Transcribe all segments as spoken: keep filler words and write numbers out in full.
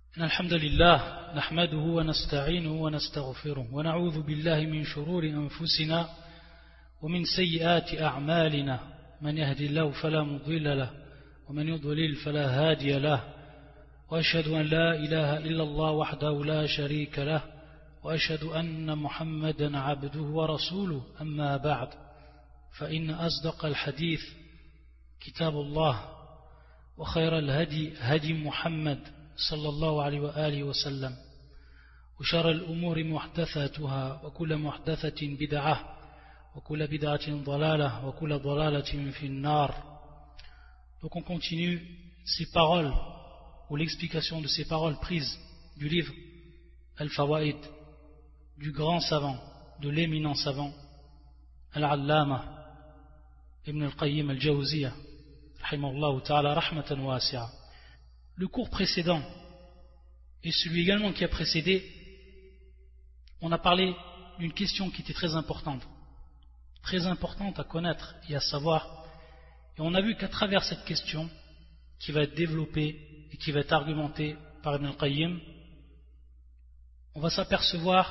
الحمد لله نحمده ونستعينه ونستغفره ونعوذ بالله من شرور أنفسنا ومن سيئات أعمالنا من يهدي الله فلا مضل له ومن يضلل فلا هادي له وأشهد أن لا إله إلا الله وحده لا شريك له وأشهد أن محمدا عبده ورسوله أما بعد فإن أصدق الحديث كتاب الله وخير الهدي هدي محمد صلى الله عليه وآله وسلم وشر الأمور محدثاتها وكل محدثة بدعة وكل بدعة ضلالة وكل ضلالة في النار. Donc on continue ces paroles ou l'explication de ces paroles prises du livre Al-Fawaid du grand savant, de l'éminent savant Al-Allama Ibn al-Qayyim al-Jawziyya rahimahullah ta'ala rahmatan wasi'a. Le cours précédent et celui également qui a précédé, on a parlé d'une question qui était très importante, très importante à connaître et à savoir. Et on a vu qu'à travers cette question, qui va être développée et qui va être argumentée par Ibn al-Qayyim, on va s'apercevoir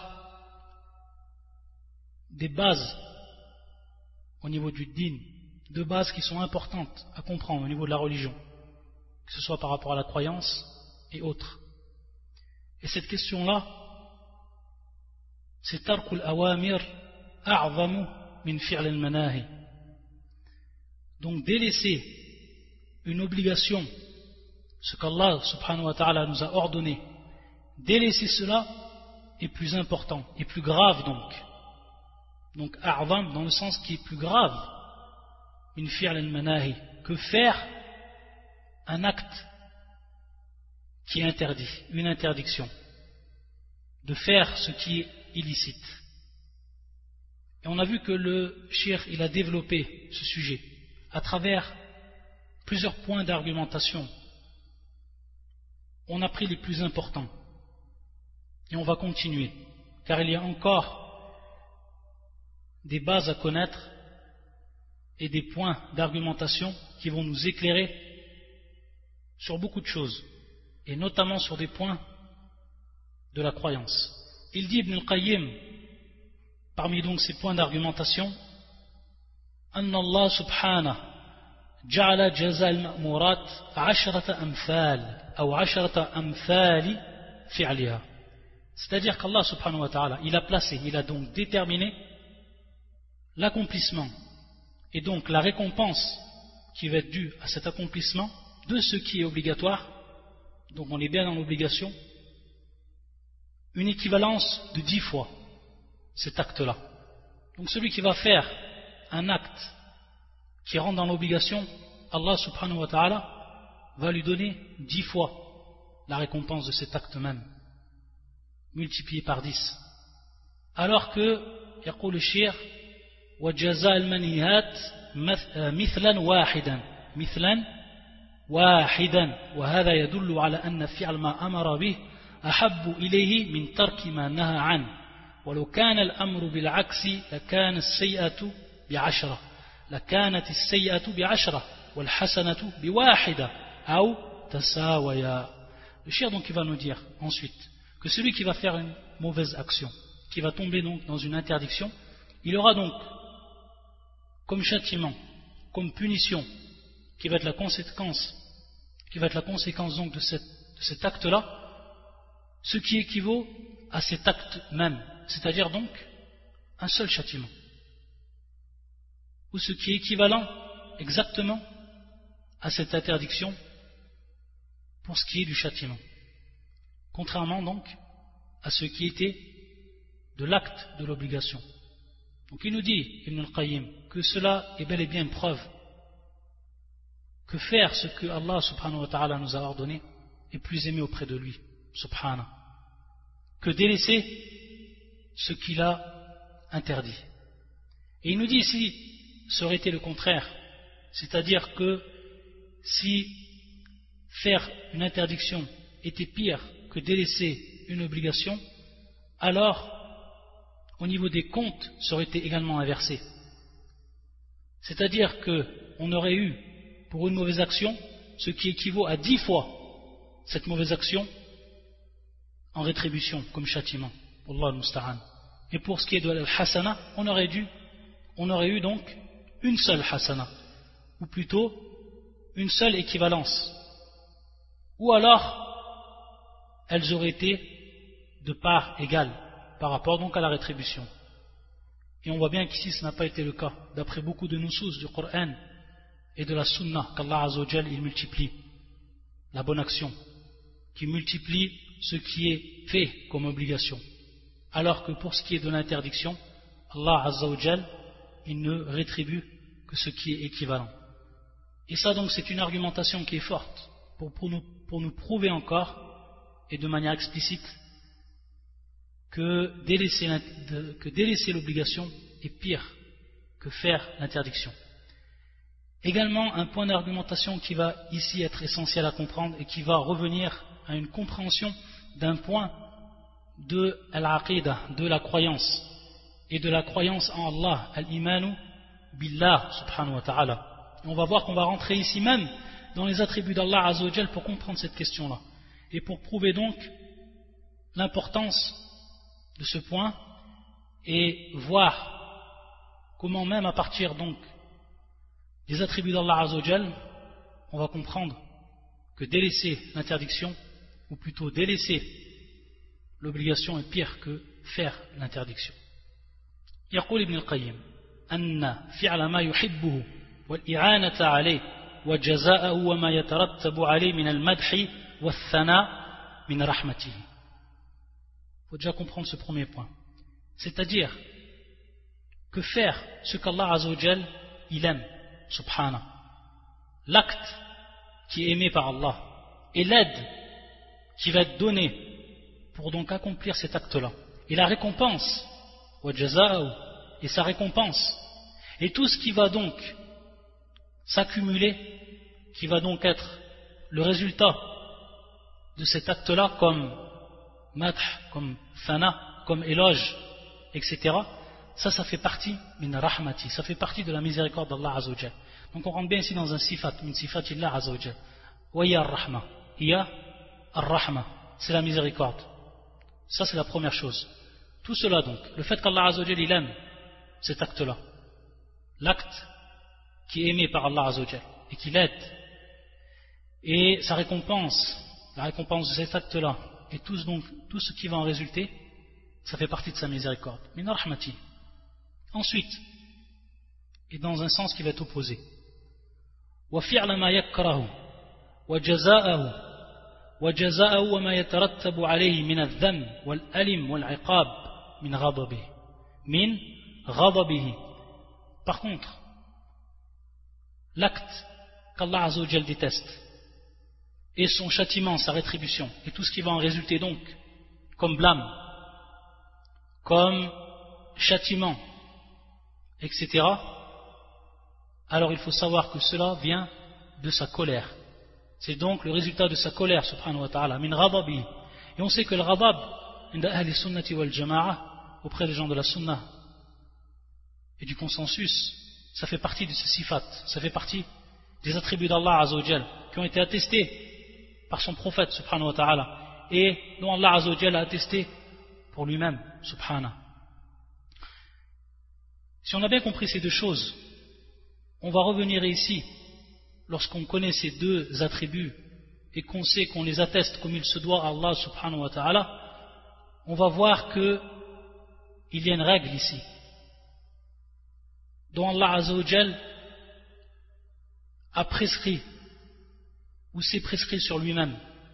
des bases au niveau du din, deux bases qui sont importantes à comprendre au niveau de la religion, que ce soit par rapport à la croyance et autres. Et cette question-là, c'est tarkul awamir a'zamu min fi'l al-manahi. Donc délaisser une obligation, ce qu'Allah subhanahu wa ta'ala nous a ordonné, délaisser cela est plus important, est plus grave donc. Donc a'zam dans le sens qui est plus grave min fi'l al-manahi, que faire un acte qui est interdit, une interdiction, de faire ce qui est illicite. Et on a vu que le cheikh, il a développé ce sujet à travers plusieurs points d'argumentation. On a pris les plus importants et on va continuer, car il y a encore des bases à connaître et des points d'argumentation qui vont nous éclairer sur beaucoup de choses, et notamment sur des points de la croyance. Il dit Ibn al-Qayyim, parmi donc ces points d'argumentation, أن الله سبحانه جعل جزاء المأمورات عشرة أمثال أو عشرة أمثال فعلها. C'est-à-dire qu'Allah subhanahu wa ta'ala, il a placé, il a donc déterminé l'accomplissement et donc la récompense qui va être due à cet accomplissement de ce qui est obligatoire, donc on est bien dans l'obligation, une équivalence de dix fois cet acte-là. Donc celui qui va faire un acte qui rentre dans l'obligation, Allah subhanahu wa ta'ala va lui donner dix fois la récompense de cet acte même, multiplié par dix. Alors que, يقول الشيخ وجزاء المنهيات مثلا واحدا مثلا واحدا وهذا يدل على أن فعل ما أمر به أحب إليه من ترك ما نهى عنه ولو كان الأمر بالعكس لكان السيئة بعشرة لكانت السيئة بعشرة والحسنة بواحدة أو تساويا. Le cheikh donc il va nous dire ensuite que celui qui va faire une mauvaise action, qui va tomber donc dans une interdiction, il aura donc comme châtiment, comme punition, qui va être la conséquence, qui va être la conséquence donc de, cette, de cet acte-là, ce qui équivaut à cet acte même, c'est-à-dire donc un seul châtiment, ou ce qui est équivalent exactement à cette interdiction pour ce qui est du châtiment, contrairement donc à ce qui était de l'acte de l'obligation. Donc il nous dit, Ibn al-Qayyim, que cela est bel et bien une preuve que faire ce que Allah subhanahu wa ta'ala nous a ordonné est plus aimé auprès de lui, subhanahu, que délaisser ce qu'il a interdit. Et il nous dit ici, ça aurait été le contraire, c'est-à-dire que si faire une interdiction était pire que délaisser une obligation, alors au niveau des comptes, ça aurait été également inversé. C'est-à-dire qu'on aurait eu pour une mauvaise action ce qui équivaut à dix fois cette mauvaise action en rétribution, comme châtiment. Wallahu al-musta'an. Et pour ce qui est de l'hasana, on aurait dû, on aurait eu donc une seule hasana, ou plutôt une seule équivalence. Ou alors, elles auraient été de part égale par rapport donc à la rétribution. Et on voit bien qu'ici ce n'a pas été le cas, d'après beaucoup de nusus du Coran et de la Sunna, qu'Allah Azza wa Jal il multiplie la bonne action, qui multiplie ce qui est fait comme obligation. Alors que pour ce qui est de l'interdiction, Allah Azza wa Jal il ne rétribue que ce qui est équivalent. Et ça donc c'est une argumentation qui est forte pour, pour, nous, pour nous prouver encore et de manière explicite que délaisser, que délaisser l'obligation est pire que faire l'interdiction. Également un point d'argumentation qui va ici être essentiel à comprendre et qui va revenir à une compréhension d'un point de al-aqidah, de la croyance et de la croyance en Allah, al-imanu billah subhanahu wa ta'ala. On va voir qu'on va rentrer ici même dans les attributs d'Allah Azza wa Jal pour comprendre cette question-là et pour prouver donc l'importance de ce point et voir comment même à partir donc des attributs d'Allah Azza wa Jal, on va comprendre que délaisser l'interdiction, ou plutôt délaisser l'obligation est pire que faire l'interdiction. يقول ابن القيم أن فعل ما يحبه والإعانة عليه وجزاءه وما يترتب عليه من المدح والثناء من رحمته. Il faut déjà comprendre ce premier point. C'est-à-dire que faire ce qu'Allah Azza wa Jal il aime, subhana, l'acte qui est aimé par Allah et l'aide qui va être donnée pour donc accomplir cet acte-là et la récompense et sa récompense et tout ce qui va donc s'accumuler, qui va donc être le résultat de cet acte-là comme madh, comme thana, comme éloge, et cetera. Ça, ça fait partie min rahmati, ça fait partie de la miséricorde d'Allah Azza wa Jal. Donc on rentre bien ici dans un sifat, min sifatillah Azza wa Jal. Wa ya ar-rahma, ya ar-rahma, c'est la miséricorde. Ça c'est la première chose. Tout cela donc, le fait qu'Allah Azza wa Jal il aime cet acte-là, l'acte qui est aimé par Allah Azza wa Jal et qui l'aide, et sa récompense, la récompense de cet acte-là, et tout, donc, tout ce qui va en résulter, ça fait partie de sa miséricorde. Min rahmati. Ensuite, et dans un sens qui va être opposé, wa fi'la ma yakrahu wa jaza'ahu wa jaza'ahu wa ma yatarattabu alayhi min adh-dhamm wal alim wal 'iqab min ghadabihi min ghadabihi. Par contre, l'acte qu'Allah Azza wa Jal déteste et son châtiment, sa rétribution et tout ce qui va en résulter donc comme blâme, comme châtiment, et cetera, alors il faut savoir que cela vient de sa colère. C'est donc le résultat de sa colère, subhanahu wa ta'ala, min ghadabi. Et on sait que le ghadab, inda ahli sunnati wal jama'a, auprès des gens de la sunna et du consensus, ça fait partie de ces sifat, ça fait partie des attributs d'Allah Azza wa Jal, qui ont été attestés par son prophète, subhanahu wa ta'ala, et dont Allah Azza wa Jal a attesté pour lui-même, subhanahu. Si on a bien compris ces deux choses, on va revenir ici, lorsqu'on connaît ces deux attributs et qu'on sait qu'on les atteste comme il se doit à Allah subhanahu wa ta'ala, on va voir que il y a une règle ici, dont Allah Azza wa Jal a prescrit ou s'est prescrit sur lui-même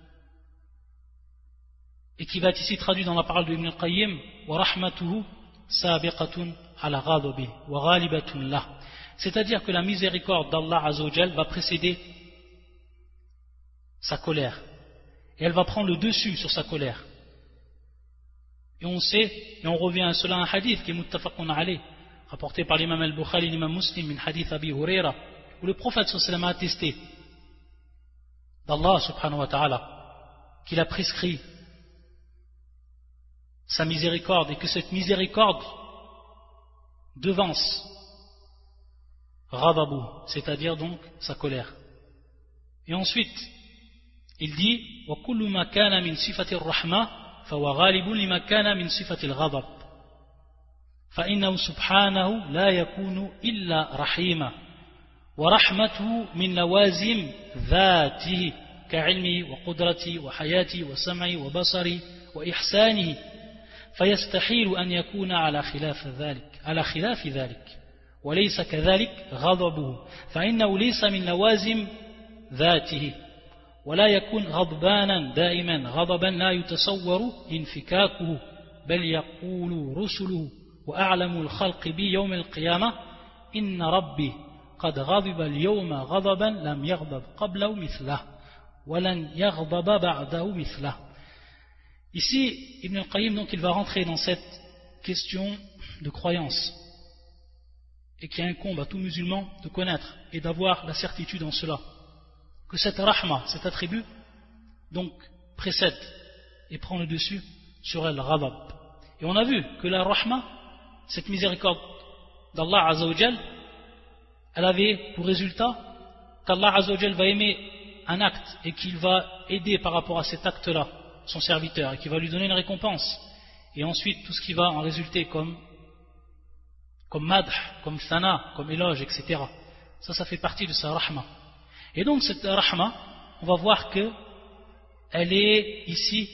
et qui va être ici traduit dans la parole de Ibn al-Qayyim wa rahmatuhu sabiqatun ala ghadabi wa ghalibatun lah, c'est-à-dire que la miséricorde d'Allah Azza wa Jal va précéder sa colère et elle va prendre le dessus sur sa colère. Et on sait, et on revient à cela, un hadith qui est muttafaqun alayh, rapporté par l'imam al-Bukhari, l'imam Muslim, min hadith Abi Huraira, où le prophète sallallahu alayhi wa sallam a attesté d'Allah subhanahu wa ta'ala qu'il a prescrit sa miséricorde et que cette miséricorde devance ghadabu, c'est-à-dire donc sa colère. Et ensuite il dit wa kullu ma kana min sifati ar-rahma فهو غالب لما كان من صفة الغضب فإنه سبحانه لا يكون إلا رحيما ورحمته من لوازم ذاته كعلمه وقدرته وحياته وسمعه وبصره وإحسانه فيستحيل أن يكون على خلاف ذلك على خلاف ذلك وليس كذلك غضبه فإنه ليس من لوازم ذاته ولا يكون غضبانا دائما غضبا لا يتصور انفكاكه بل يقول رسله وأعلم الخلق بي يوم القيامة إن ربي قد غضب اليوم غضبا لم يغضب قبله مثله ولن يغضب بعده مثله. Ici, Ibn al-Qayyim, donc, il va rentrer dans cette question de croyance et qui incombe à tout musulman de connaître et d'avoir la certitude en cela que cette rahma, cet attribut, donc précède et prend le dessus sur el ghadab. Et on a vu que la rahma, cette miséricorde d'Allah Azza wa Jal, elle avait pour résultat qu'Allah Azza wa Jal va aimer un acte et qu'il va aider par rapport à cet acte-là son serviteur et qu'il va lui donner une récompense. Et ensuite tout ce qui va en résulter comme comme madh, comme thana, comme éloge, et cetera. Ça, ça fait partie de sa rahma. Et donc cette rahma, on va voir que elle est ici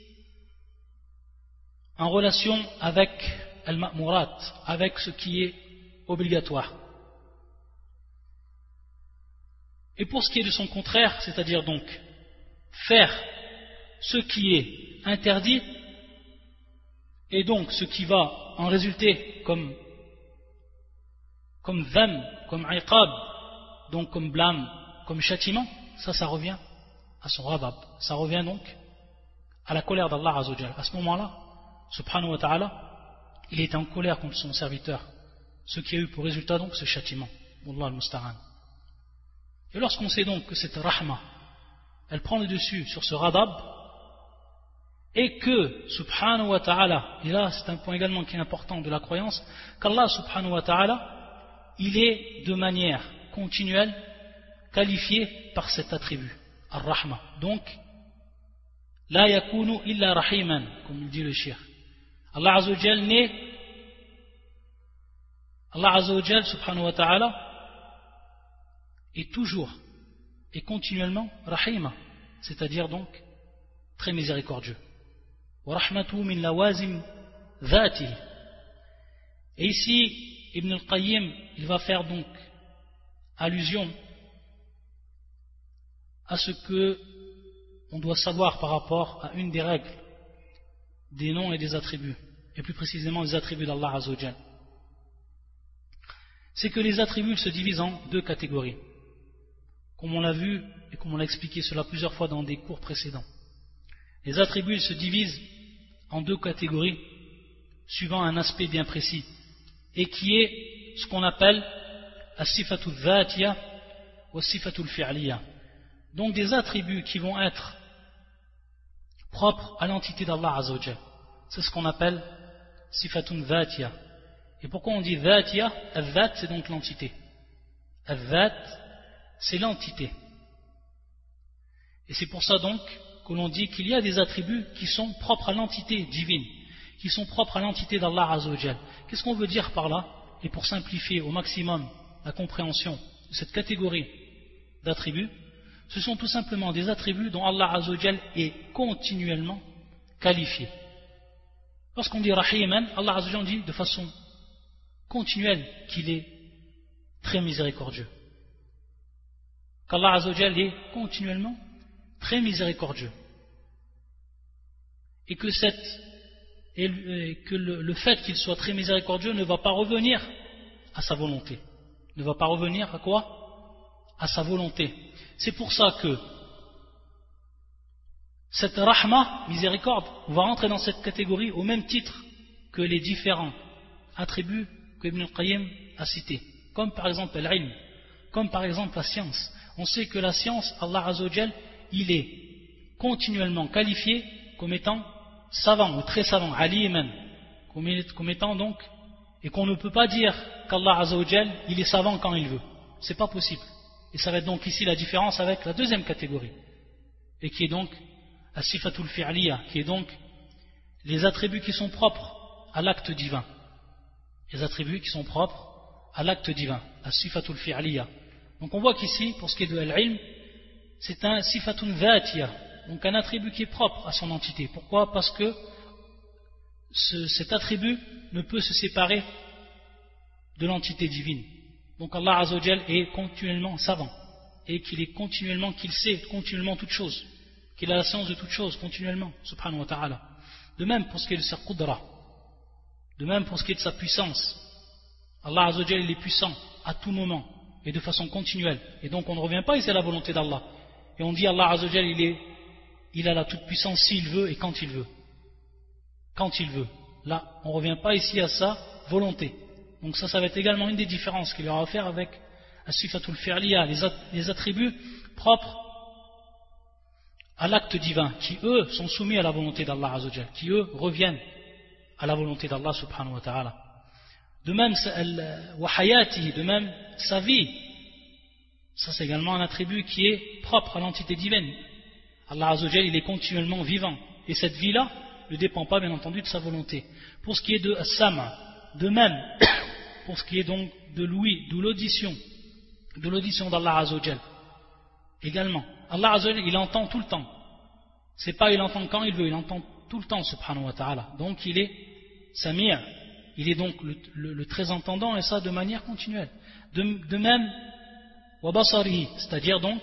en relation avec al-ma'murat, avec ce qui est obligatoire. Et pour ce qui est de son contraire, c'est-à-dire donc faire ce qui est interdit, et donc ce qui va en résulter comme comme dham, comme iqab, donc comme blâme, comme châtiment, ça, ça revient à son ghadab, ça revient donc à la colère d'Allah Azza wa Jalla. À ce moment-là, subhanahu wa ta'ala, il est en colère contre son serviteur, ce qui a eu pour résultat donc ce châtiment. Wallah al-musta'an. Et lorsqu'on sait donc que cette rahma, elle prend le dessus sur ce ghadab, et que, subhanahu wa ta'ala, et là c'est un point également qui est important de la croyance, qu'Allah subhanahu wa ta'ala, il est de manière continuelle qualifié par cet attribut, ar-rahma. Donc, la yakunu illa rahiman, comme il dit le shir. Allah Azza wa Jal n'est, Allah Azza wa Jal subhanahu wa ta'ala, est toujours et continuellement rahima, c'est-à-dire donc très miséricordieux. Wa rahmatuhu min lawazim dhatihi. Et ici, Ibn al-Qayyim, il va faire donc allusion à ce que on doit savoir par rapport à une des règles des noms et des attributs, et plus précisément les attributs d'Allah Azza wa Jal. C'est que les attributs se divisent en deux catégories, comme on l'a vu et comme on l'a expliqué cela plusieurs fois dans des cours précédents. Les attributs se divisent en deux catégories suivant un aspect bien précis, et qui est ce qu'on appelle as-sifatu dhatiya wa as-sifatu al-fi'liya. Donc des attributs qui vont être propres à l'entité d'Allah Azza wa Jal. C'est ce qu'on appelle sifatun dhatiya. Et pourquoi on dit dhatiya? Al-dhat, c'est donc l'entité. Al-dhat, c'est l'entité. Et c'est pour ça donc que l'on dit qu'il y a des attributs qui sont propres à l'entité divine, qui sont propres à l'entité d'Allah Azza wa Jal. Qu'est-ce qu'on veut dire par là? Et pour simplifier au maximum la compréhension de cette catégorie d'attributs, ce sont tout simplement des attributs dont Allah Azza wa Jal est continuellement qualifié. Lorsqu'on dit Rahiman, Allah Azza wa Jal dit de façon continuelle qu'il est très miséricordieux. Qu'Allah Azza wa Jal est continuellement très miséricordieux. Et que cette et que le, le fait qu'il soit très miséricordieux ne va pas revenir à sa volonté. Ne va pas revenir à quoi? À sa volonté. C'est pour ça que cette rahma, miséricorde, on va rentrer dans cette catégorie au même titre que les différents attributs que Ibn al-Qayyim a cités. Comme par exemple l'ilm, comme par exemple la science. On sait que la science, Allah Azza wa Jal, il est continuellement qualifié comme étant savant ou très savant, aliman, comme étant donc, et qu'on ne peut pas dire qu'Allah Azza wa Jal, il est savant quand il veut. C'est pas possible. Et ça va être donc ici la différence avec la deuxième catégorie, et qui est donc as-sifatul fi'liya, qui est donc les attributs qui sont propres à l'acte divin. Les attributs qui sont propres à l'acte divin, as-sifatul fi'liya. Donc on voit qu'ici, pour ce qui est de al-ilm, c'est un sifatun dhatiya, donc un attribut qui est propre à son entité. Pourquoi? Parce que ce, cet attribut ne peut se séparer de l'entité divine. Donc Allah Azza wa Jal est continuellement savant, et qu'il est continuellement, qu'il sait continuellement toutes choses, qu'il a la science de toutes choses continuellement, subhanahu wa ta'ala. De même pour ce qui est de sa qudra, de même pour ce qui est de sa puissance. Allah Azza wa Jal, il est puissant à tout moment et de façon continuelle. Et donc on ne revient pas ici à la volonté d'Allah. Et on dit Allah Azza wa Jal, il, est, il a la toute puissance s'il veut et quand il veut. Quand il veut. Là, on ne revient pas ici à sa volonté. Donc ça, ça va être également une des différences qu'il y aura à faire avec as-sifatul fi'liya, les attributs propres à l'acte divin, qui eux sont soumis à la volonté d'Allah Azza wa Jal, qui eux reviennent à la volonté d'Allah subhanahu wa ta'ala. De même, de même sa vie, ça c'est également un attribut qui est propre à l'entité divine. Allah Azza wa Jal, il est continuellement vivant, et cette vie-là ne dépend pas bien entendu de sa volonté. Pour ce qui est de as-sama, de même, pour ce qui est donc de l'ouïe, de l'audition, de l'audition d'Allah Azza wa Jal, également. Allah Azza wa Jal, il entend tout le temps. C'est pas il entend quand il veut, il entend tout le temps, subhanahu wa ta'ala. Donc il est Samir, il est donc le, le, le très entendant, et ça de manière continuelle. De, de même, wabasarihi, c'est-à-dire donc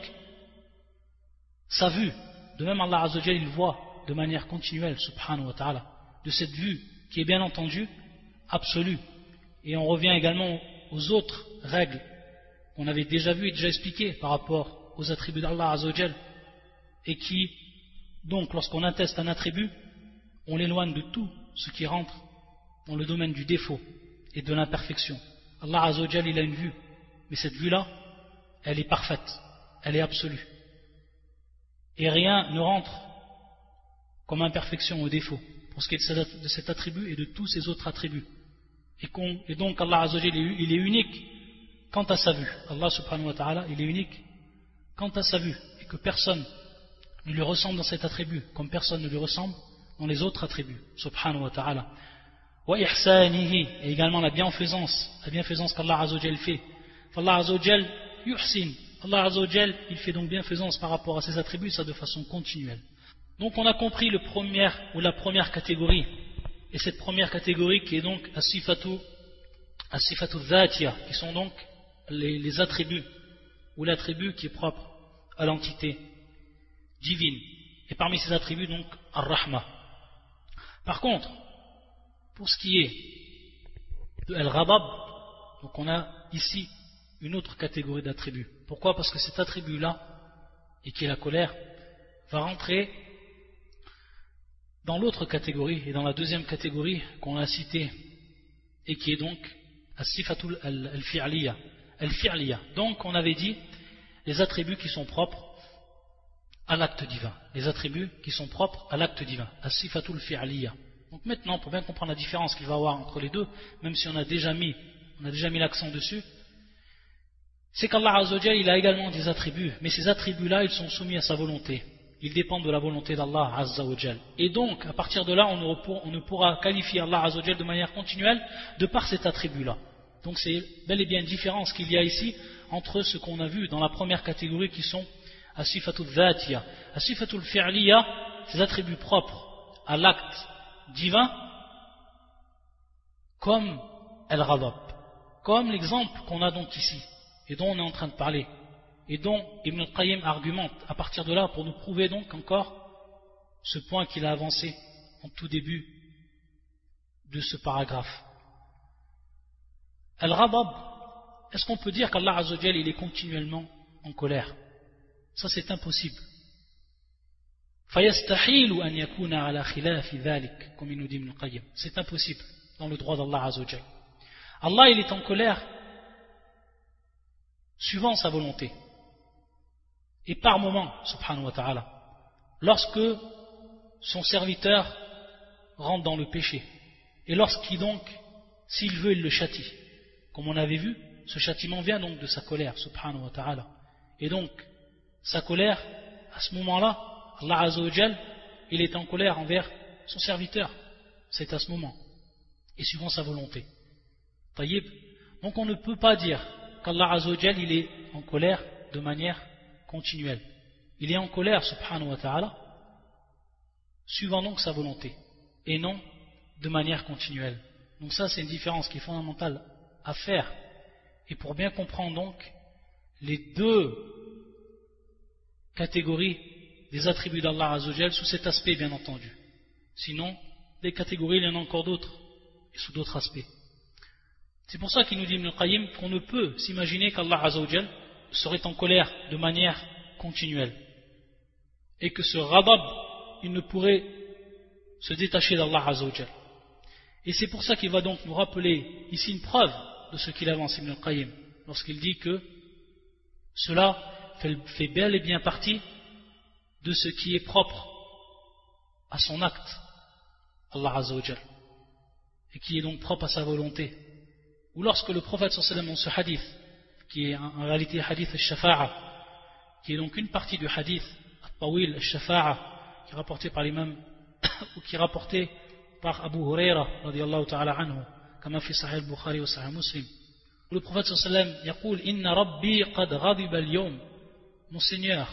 sa vue. De même, Allah Azza wa Jal, il voit de manière continuelle, subhanahu wa ta'ala, de cette vue qui est bien entendu absolue. Et on revient également aux autres règles qu'on avait déjà vues et déjà expliquées par rapport aux attributs d'Allah Azza wa Jal, et qui, donc, lorsqu'on atteste un attribut, on l'éloigne de tout ce qui rentre dans le domaine du défaut et de l'imperfection. Allah Azza wa Jal, il a une vue, mais cette vue-là, elle est parfaite, elle est absolue. Et rien ne rentre comme imperfection ou défaut pour ce qui est de cet attribut et de tous ces autres attributs. Et, et donc Allah Azza wa Jal, il est unique quant à sa vue. Allah subhanahu wa ta'ala, il est unique quant à sa vue, et que personne ne lui ressemble dans cet attribut comme personne ne lui ressemble dans les autres attributs, subhanahu wa ta'ala. Wa ihsanihi, et également la bienfaisance, la bienfaisance qu'Allah Azza wa Jal fait. Allah Azza wa Jal yuhsin, Allah Azza wa Jal, il fait donc bienfaisance par rapport à ses attributs, ça de façon continuelle. Donc on a compris le premier, ou la première catégorie, et cette première catégorie qui est donc as-sifatu as-sifatu dhatiya, qui sont donc les, les attributs, ou l'attribut qui est propre à l'entité divine. Et parmi ces attributs, donc, ar-rahma. Par contre, pour ce qui est de al-ghadab, donc on a ici une autre catégorie d'attributs. Pourquoi? Parce que cet attribut-là, et qui est la colère, va rentrer dans l'autre catégorie, et dans la deuxième catégorie qu'on a citée, et qui est donc as-sifatul al-fi'liya. Al-fi'liya. Donc on avait dit les attributs qui sont propres à l'acte divin. Les attributs qui sont propres à l'acte divin. As-sifatul fi'liya. Donc maintenant, pour bien comprendre la différence qu'il va y avoir entre les deux, même si on a déjà mis, on a déjà mis l'accent dessus, c'est qu'Allah Azza wa Jal, il a également des attributs, mais ces attributs-là, ils sont soumis à sa volonté. Ils dépendent de la volonté d'Allah Azza wa Jal. Et donc, à partir de là, on ne pourra, on ne pourra qualifier Allah Azza wa Jal de manière continuelle de par cet attribut-là. Donc c'est bel et bien une différence qu'il y a ici entre ce qu'on a vu dans la première catégorie qui sont as-sifatul dhatiya. As-sifatul fi'liya, ces attributs propres à l'acte divin, comme al-ghadab, comme l'exemple qu'on a donc ici, et dont on est en train de parler, et dont Ibn al-Qayyim argumente à partir de là pour nous prouver donc encore ce point qu'il a avancé en tout début de ce paragraphe. Al-ghadab, est-ce qu'on peut dire qu'Allah Azza wa Jal, il est continuellement en colère? Ça c'est impossible. فَيَسْتَحِيلُ أَنْ يَكُونَ عَلَى خِلَافِ ذَلِكَ, comme il nous dit Ibn al-Qayyim. C'est impossible dans le droit d'Allah Azza wa Jal. Allah, il est en colère suivant sa volonté. Et par moment, subhanahu wa ta'ala, lorsque son serviteur rentre dans le péché, et lorsqu'il donc, s'il veut, il le châtie. Comme on avait vu, ce châtiment vient donc de sa colère, subhanahu wa ta'ala. Et donc, sa colère, à ce moment-là, Allah Azza wa Jal, il est en colère envers son serviteur, c'est à ce moment, et suivant sa volonté. Taïb. Donc on ne peut pas dire qu'Allah Azza wa Jal il est en colère de manière continuelle. Il est en colère, subhanahu wa ta'ala, suivant donc sa volonté, et non de manière continuelle. Donc ça c'est une différence qui est fondamentale à faire, et pour bien comprendre donc les deux catégories des attributs d'Allah Azza wa Jal sous cet aspect bien entendu. Sinon, des catégories il y en a encore d'autres, et sous d'autres aspects. C'est pour ça qu'il nous dit Ibn al-Qayyim qu'on ne peut s'imaginer qu'Allah Azza wa Jal serait en colère de manière continuelle, et que ce ghadab il ne pourrait se détacher d'Allah Azza wa Jal. Et c'est pour ça qu'il va donc nous rappeler ici une preuve de ce qu'il avance Ibn al-Qayyim, lorsqu'il dit que cela fait, fait bel et bien partie de ce qui est propre à son acte, Allah Azza wa Jal, et qui est donc propre à sa volonté. Ou lorsque le prophète sallallahu alayhi wa sallam, dans ce hadith, qui est en réalité hadith al-shafa'a, qui est donc une partie du hadith al-tawil al-shafa'a, qui est rapporté par l'imam, ou qui est rapporté par Abu Huraira, radiyallahu ta'ala anhu, comme fi sahih al-Bukhari wa sahih Muslim, où le prophète sallallahu alayhi wa sallam yaqul inna rabbi qad ghadiba al-yawm, mon Seigneur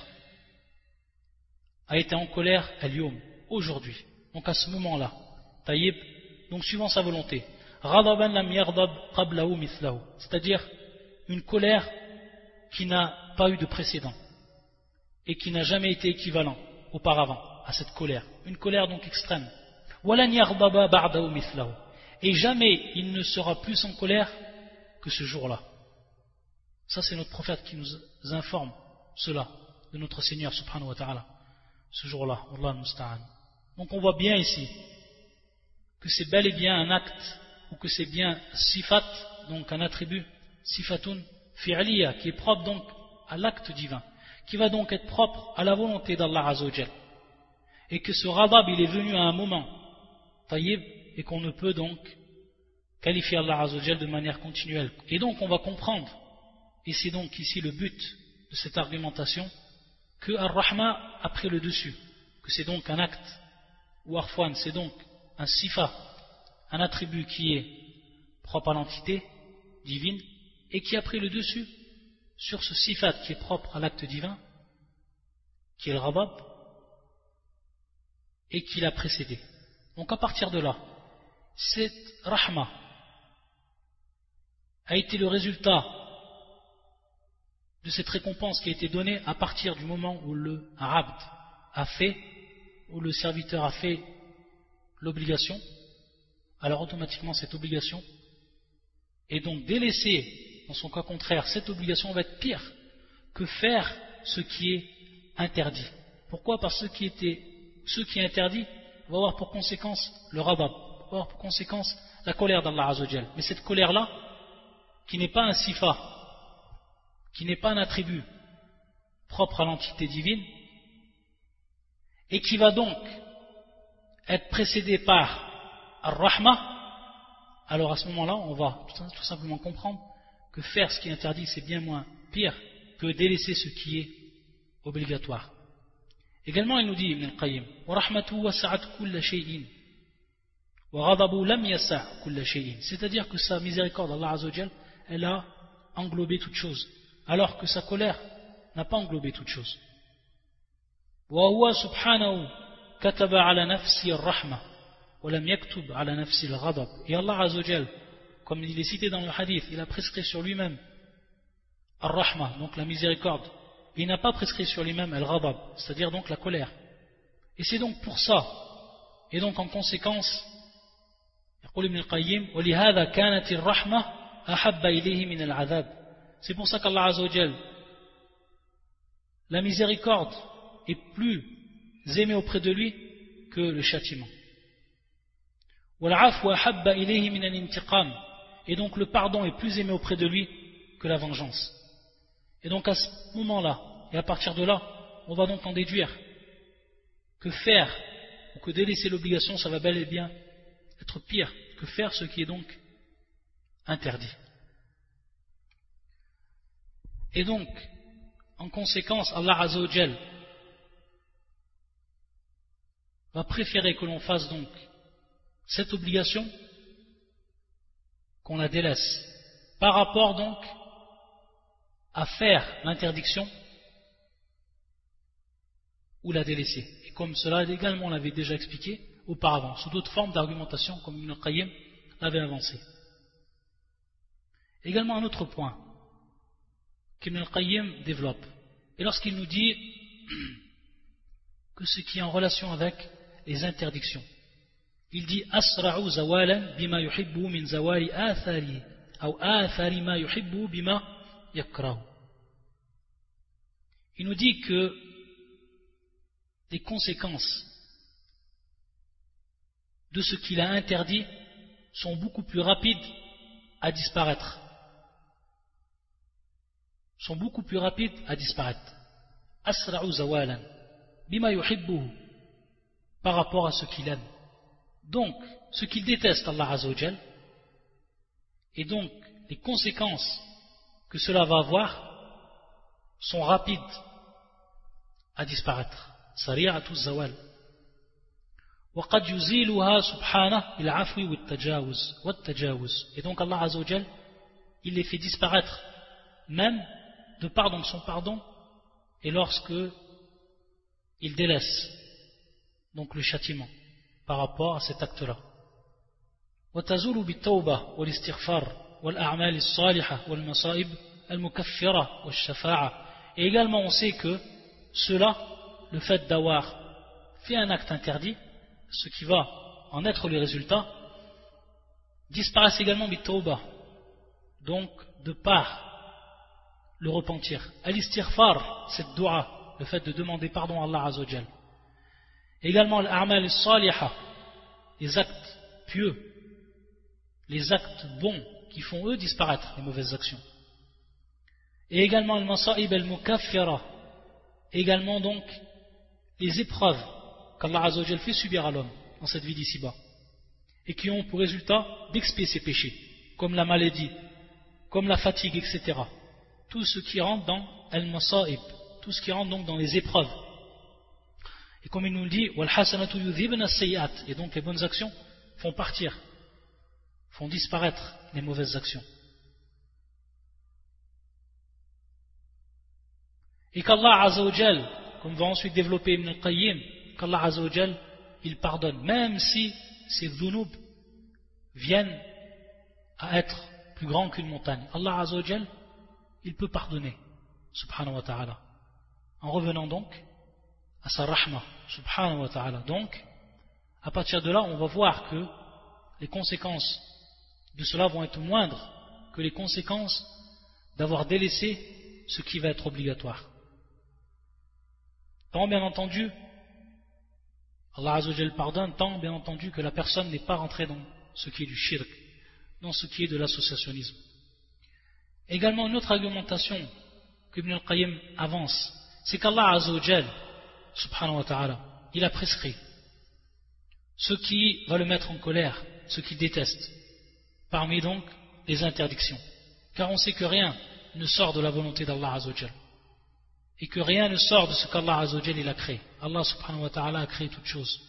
a été en colère al-yawm, aujourd'hui, donc à ce moment-là, taïb, donc suivant sa volonté, ghadaban lam yaghdab qablahu mithlahu, c'est-à-dire une colère qui n'a pas eu de précédent et qui n'a jamais été équivalent auparavant à cette colère, une colère donc extrême. Walan yaghdaba ba'dahu mithlahu, et jamais il ne sera plus en colère que ce jour-là. Ça c'est notre prophète qui nous informe cela de notre Seigneur subhanahu wa ta'ala, ce jour-là, Allah al-musta'an. Donc on voit bien ici que c'est bel et bien un acte, ou que c'est bien sifat, donc un attribut, sifatun fi'liya, qui est propre donc à l'acte divin, qui va donc être propre à la volonté d'Allah Azza wa Jal, et que ce ghadab il est venu à un moment taïb, et qu'on ne peut donc qualifier Allah Azza wa Jal de manière continuelle. Et donc on va comprendre, et c'est donc ici le but de cette argumentation, que Ar-Rahma a pris le dessus, que c'est donc un acte, ou Arfwan, c'est donc un sifa, un attribut qui est propre à l'entité divine, et qui a pris le dessus sur ce sifat qui est propre à l'acte divin, qui est le ghadab, et qui l'a précédé. Donc à partir de là, cette rahma a été le résultat de cette récompense qui a été donnée à partir du moment où le abd a fait, où le serviteur a fait l'obligation. Alors automatiquement cette obligation est donc délaissée, dans son cas contraire, cette obligation va être pire que faire ce qui est interdit. Pourquoi? Parce que ce qui, était, ce qui est interdit va avoir pour conséquence le ghadab, va avoir pour conséquence la colère d'Allah Azza wa Jal. Mais cette colère-là, qui n'est pas un sifa, qui n'est pas un attribut propre à l'entité divine, et qui va donc être précédée par Ar-Rahma, alors à ce moment-là, on va tout simplement comprendre que faire ce qui est interdit, c'est bien moins pire que délaisser ce qui est obligatoire. Également, il nous dit, Ibn al-Qayyim, وَرَحْمَتُهُ وَسَعَتْ كُلَّ شَيْءٍ وَغَضَبُهُ لَمْ يَسَعْ كُلَّ شَيْءٍ. C'est-à-dire que sa miséricorde, Allah Azza wa Jal, elle a englobé toute chose, alors que sa colère n'a pas englobé toute chose. وَهُوَ سُبْحَانَهُ كَتَبَ عَلَى نَفْسِهِ الرَّحْمَةِ وَلَمْ يَكْتُبْ عَلَى نَفْسِهِ الْغَضَبَ. Et Allah Azza wa Jal, comme il est cité dans le hadith, il a prescrit sur lui-même Ar-Rahma, donc la miséricorde. Il n'a pas prescrit sur lui-même Al-Ghadab, c'est-à-dire donc la colère. Et c'est donc pour ça, et donc en conséquence, يقول ابن القيم ولهذا كانت الرحمة أحب إليه من العذاب. C'est pour ça qu'Allah Azza wa Jal, la miséricorde est plus aimée auprès de lui que le châtiment. والعفو أحب إليه من الانتقام. Et donc le pardon est plus aimé auprès de lui que la vengeance. Et donc à ce moment-là, et à partir de là, on va donc en déduire que faire ou que délaisser l'obligation, ça va bel et bien être pire que faire ce qui est donc interdit. Et donc, en conséquence, Allah Azza wa Jal va préférer que l'on fasse donc cette obligation qu'on la délaisse par rapport donc à faire l'interdiction ou la délaisser. Et comme cela également on l'avait déjà expliqué auparavant, sous d'autres formes d'argumentation comme Ibn al-Qayyim l'avait avancé. Également un autre point qu'Ibn al-Qayyim développe, et lorsqu'il nous dit que ce qui est en relation avec les interdictions, il dit asra'u zawalan bima yuhibbu min zawali athari ou athari ma yuhibbu bima yakrahu. Il nous dit que les conséquences de ce qu'il a interdit sont beaucoup plus rapides à disparaître. Sont beaucoup plus rapides à disparaître. Asra'u zawalan bima yuhibbu, par rapport à ce qu'il aime. Donc, ce qu'il déteste, Allah Azza wa Jal, et donc les conséquences que cela va avoir sont rapides à disparaître. Sari'atu zawal. وقد يزيلها سبحانه بالعفو والتجاوز والتجاوز. Et donc Allah Azza wa Jal, il les fait disparaître même de pardon, son pardon, et lorsque il délaisse donc le châtiment par rapport à cet acte-là. وتزول بالتوبة والاستغفار والأعمال الصالحة والمصائب المكفرة والشفاعة. Et également on sait que cela, le fait d'avoir fait un acte interdit, ce qui va en être le résultat, disparaissent également بالتوبة, donc de par le repentir. Al-istighfar, cette dua, le fait de demander pardon à Allah Azza wa Jal. Également l'a'mal as-salihah, les actes pieux, les actes bons qui font eux disparaître les mauvaises actions. Et également al-masa'ib al-mukaffira, également donc les épreuves qu'Allah Azza wa Jal fait subir à l'homme dans cette vie d'ici-bas et qui ont pour résultat d'expier ses péchés, comme la maladie, comme la fatigue, et cetera. Tout ce qui rentre dans al-masa'ib, tout ce qui rentre donc dans les épreuves. Et comme il nous le dit, wal-hasanatu yudhibna as-sayyi'at, et donc les bonnes actions font partir, font disparaître les mauvaises actions. Et qu'Allah Azza wa Jal, comme va ensuite développer Ibn al-Qayyim, qu'Allah Azza wa Jal, il pardonne, même si ces dhunub viennent à être plus grands qu'une montagne. Allah Azza wa Jal, il peut pardonner, subhanahu wa ta'ala, en revenant donc à sa rahma, subhanahu wa ta'ala. Donc, à partir de là, on va voir que les conséquences de cela vont être moindres que les conséquences d'avoir délaissé ce qui va être obligatoire. Tant bien entendu, Allah Azza wa Jal pardonne, tant bien entendu que la personne n'est pas rentrée dans ce qui est du shirk, dans ce qui est de l'associationnisme. Également, une autre argumentation qu'Ibn al-Qayyim avance, c'est qu'Allah Azza wa Jal, subhanahu wa ta'ala, il a prescrit ce qui va le mettre en colère, ce qu'il déteste, parmi donc les interdictions. Car on sait que rien ne sort de la volonté d'Allah Azza wa Jal, et que rien ne sort de ce qu'Allah Azza wa Jal il a créé. Allah subhanahu wa ta'ala a créé toutes choses.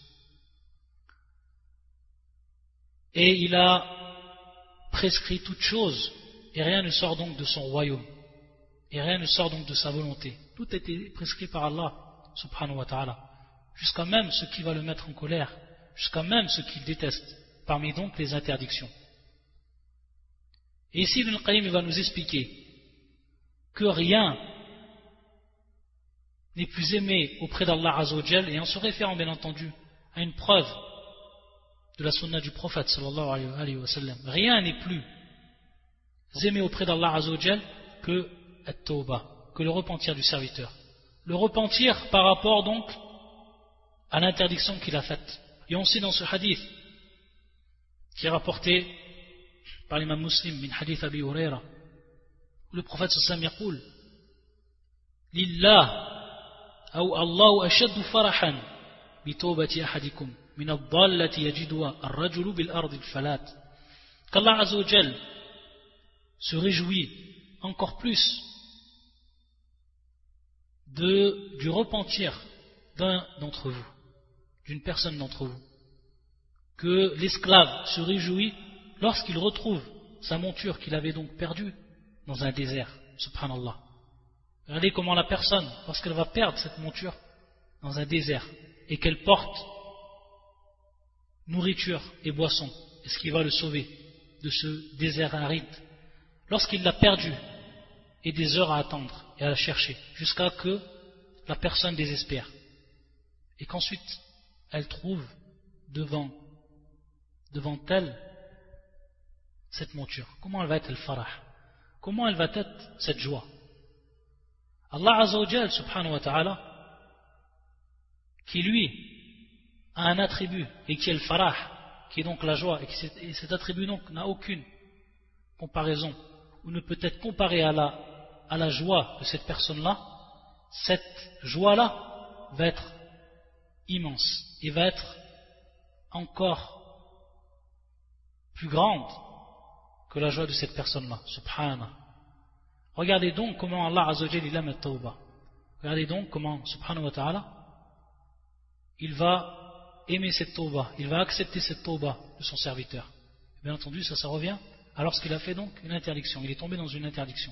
Et il a prescrit toutes choses, et rien ne sort donc de son royaume, et rien ne sort donc de sa volonté. Tout a été prescrit par Allah subhanahu wa ta'ala, jusqu'à même ce qui va le mettre en colère, jusqu'à même ce qu'il déteste, parmi donc les interdictions. Et ici Ibn al-Qayyim va nous expliquer que rien n'est plus aimé auprès d'Allah Azza wa Jal, et en se référant bien entendu à une preuve de la sunna du prophète sallallahu alayhi wa sallam, rien n'est plus aimé auprès d'Allah Azza wa Jal que at-tawbah, que le repentir du serviteur. Le repentir par rapport donc à l'interdiction qu'il a faite. Et on sait dans ce hadith qui est rapporté par l'imam Muslim min hadith Abi Huraira, où le prophète sallallahu alayhi wa sallam yaqul lillah أو الله أشد فرحا بتوبة أحدكم من الضالة يجدها الرجل بالأرض الفلات. qu'Allah Azza wa Jal se réjouit encore plus de, du repentir d'un d'entre vous, d'une personne d'entre vous, que l'esclave se réjouit lorsqu'il retrouve sa monture qu'il avait donc perdue dans un désert, subhanallah. Regardez comment la personne, lorsqu'elle va perdre cette monture dans un désert et qu'elle porte nourriture et boisson, est-ce qu'il va le sauver de ce désert aride? Lorsqu'il l'a perdue et des heures à attendre et à la chercher jusqu'à que la personne désespère et qu'ensuite elle trouve devant, devant elle cette monture, comment elle va être le farah? Comment elle va être cette joie? Allah Azza wa Jal subhanahu wa ta'ala, qui lui a un attribut et qui est le farah, qui est donc la joie, et cet attribut donc n'a aucune comparaison ou ne peut être comparé à la, à la joie de cette personne-là, cette joie-là va être immense et va être encore plus grande que la joie de cette personne-là, subhanallah. Regardez donc comment Allah Azza wa Jal il aime la tawbah. Regardez donc comment, subhanahu wa ta'ala, il va aimer cette tawbah, il va accepter cette tawbah de son serviteur. Bien entendu, ça, ça revient à lorsqu'il a fait donc une interdiction, il est tombé dans une interdiction.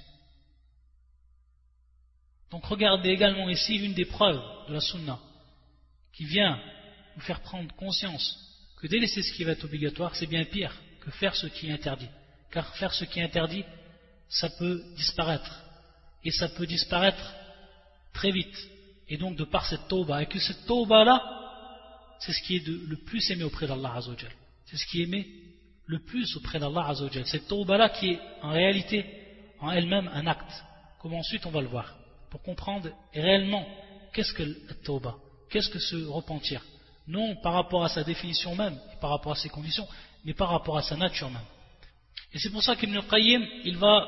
Donc regardez également ici une des preuves de la sunna qui vient nous faire prendre conscience que délaisser ce qui va être obligatoire, c'est bien pire que faire ce qui est interdit. Car faire ce qui est interdit, ça peut disparaître. Et ça peut disparaître très vite. Et donc de par cette tawbah, et que cette tawbah-là, c'est ce qui est de, le plus aimé auprès d'Allah Azza wa Jal. C'est ce qui est aimé le plus auprès d'Allah Azza wa Jal. Cette tawbah-là qui est en réalité, en elle-même, un acte. Comme ensuite on va le voir. Pour comprendre réellement qu'est-ce que la tawbah, qu'est-ce que ce repentir. Non par rapport à sa définition même, et par rapport à ses conditions, mais par rapport à sa nature même. Et c'est pour ça qu'Ibn al-Qayyim, il va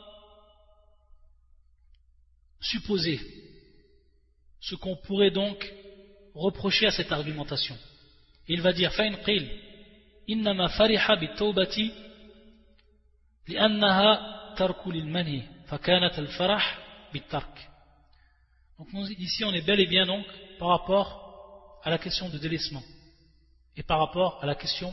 supposer ce qu'on pourrait donc reprocher à cette argumentation. Et il va dire فَإِنْ قِيلْ إِنَّمَا فَرِحَ بِالتَّوْبَةِ لِأَنَّهَا تَرْكُ لِلْمَنْهِ فَكَانَتْ الْفَرَحِ بِالتَّرْكِ. Donc ici on est bel et bien donc par rapport à la question de délaissement et par rapport à la question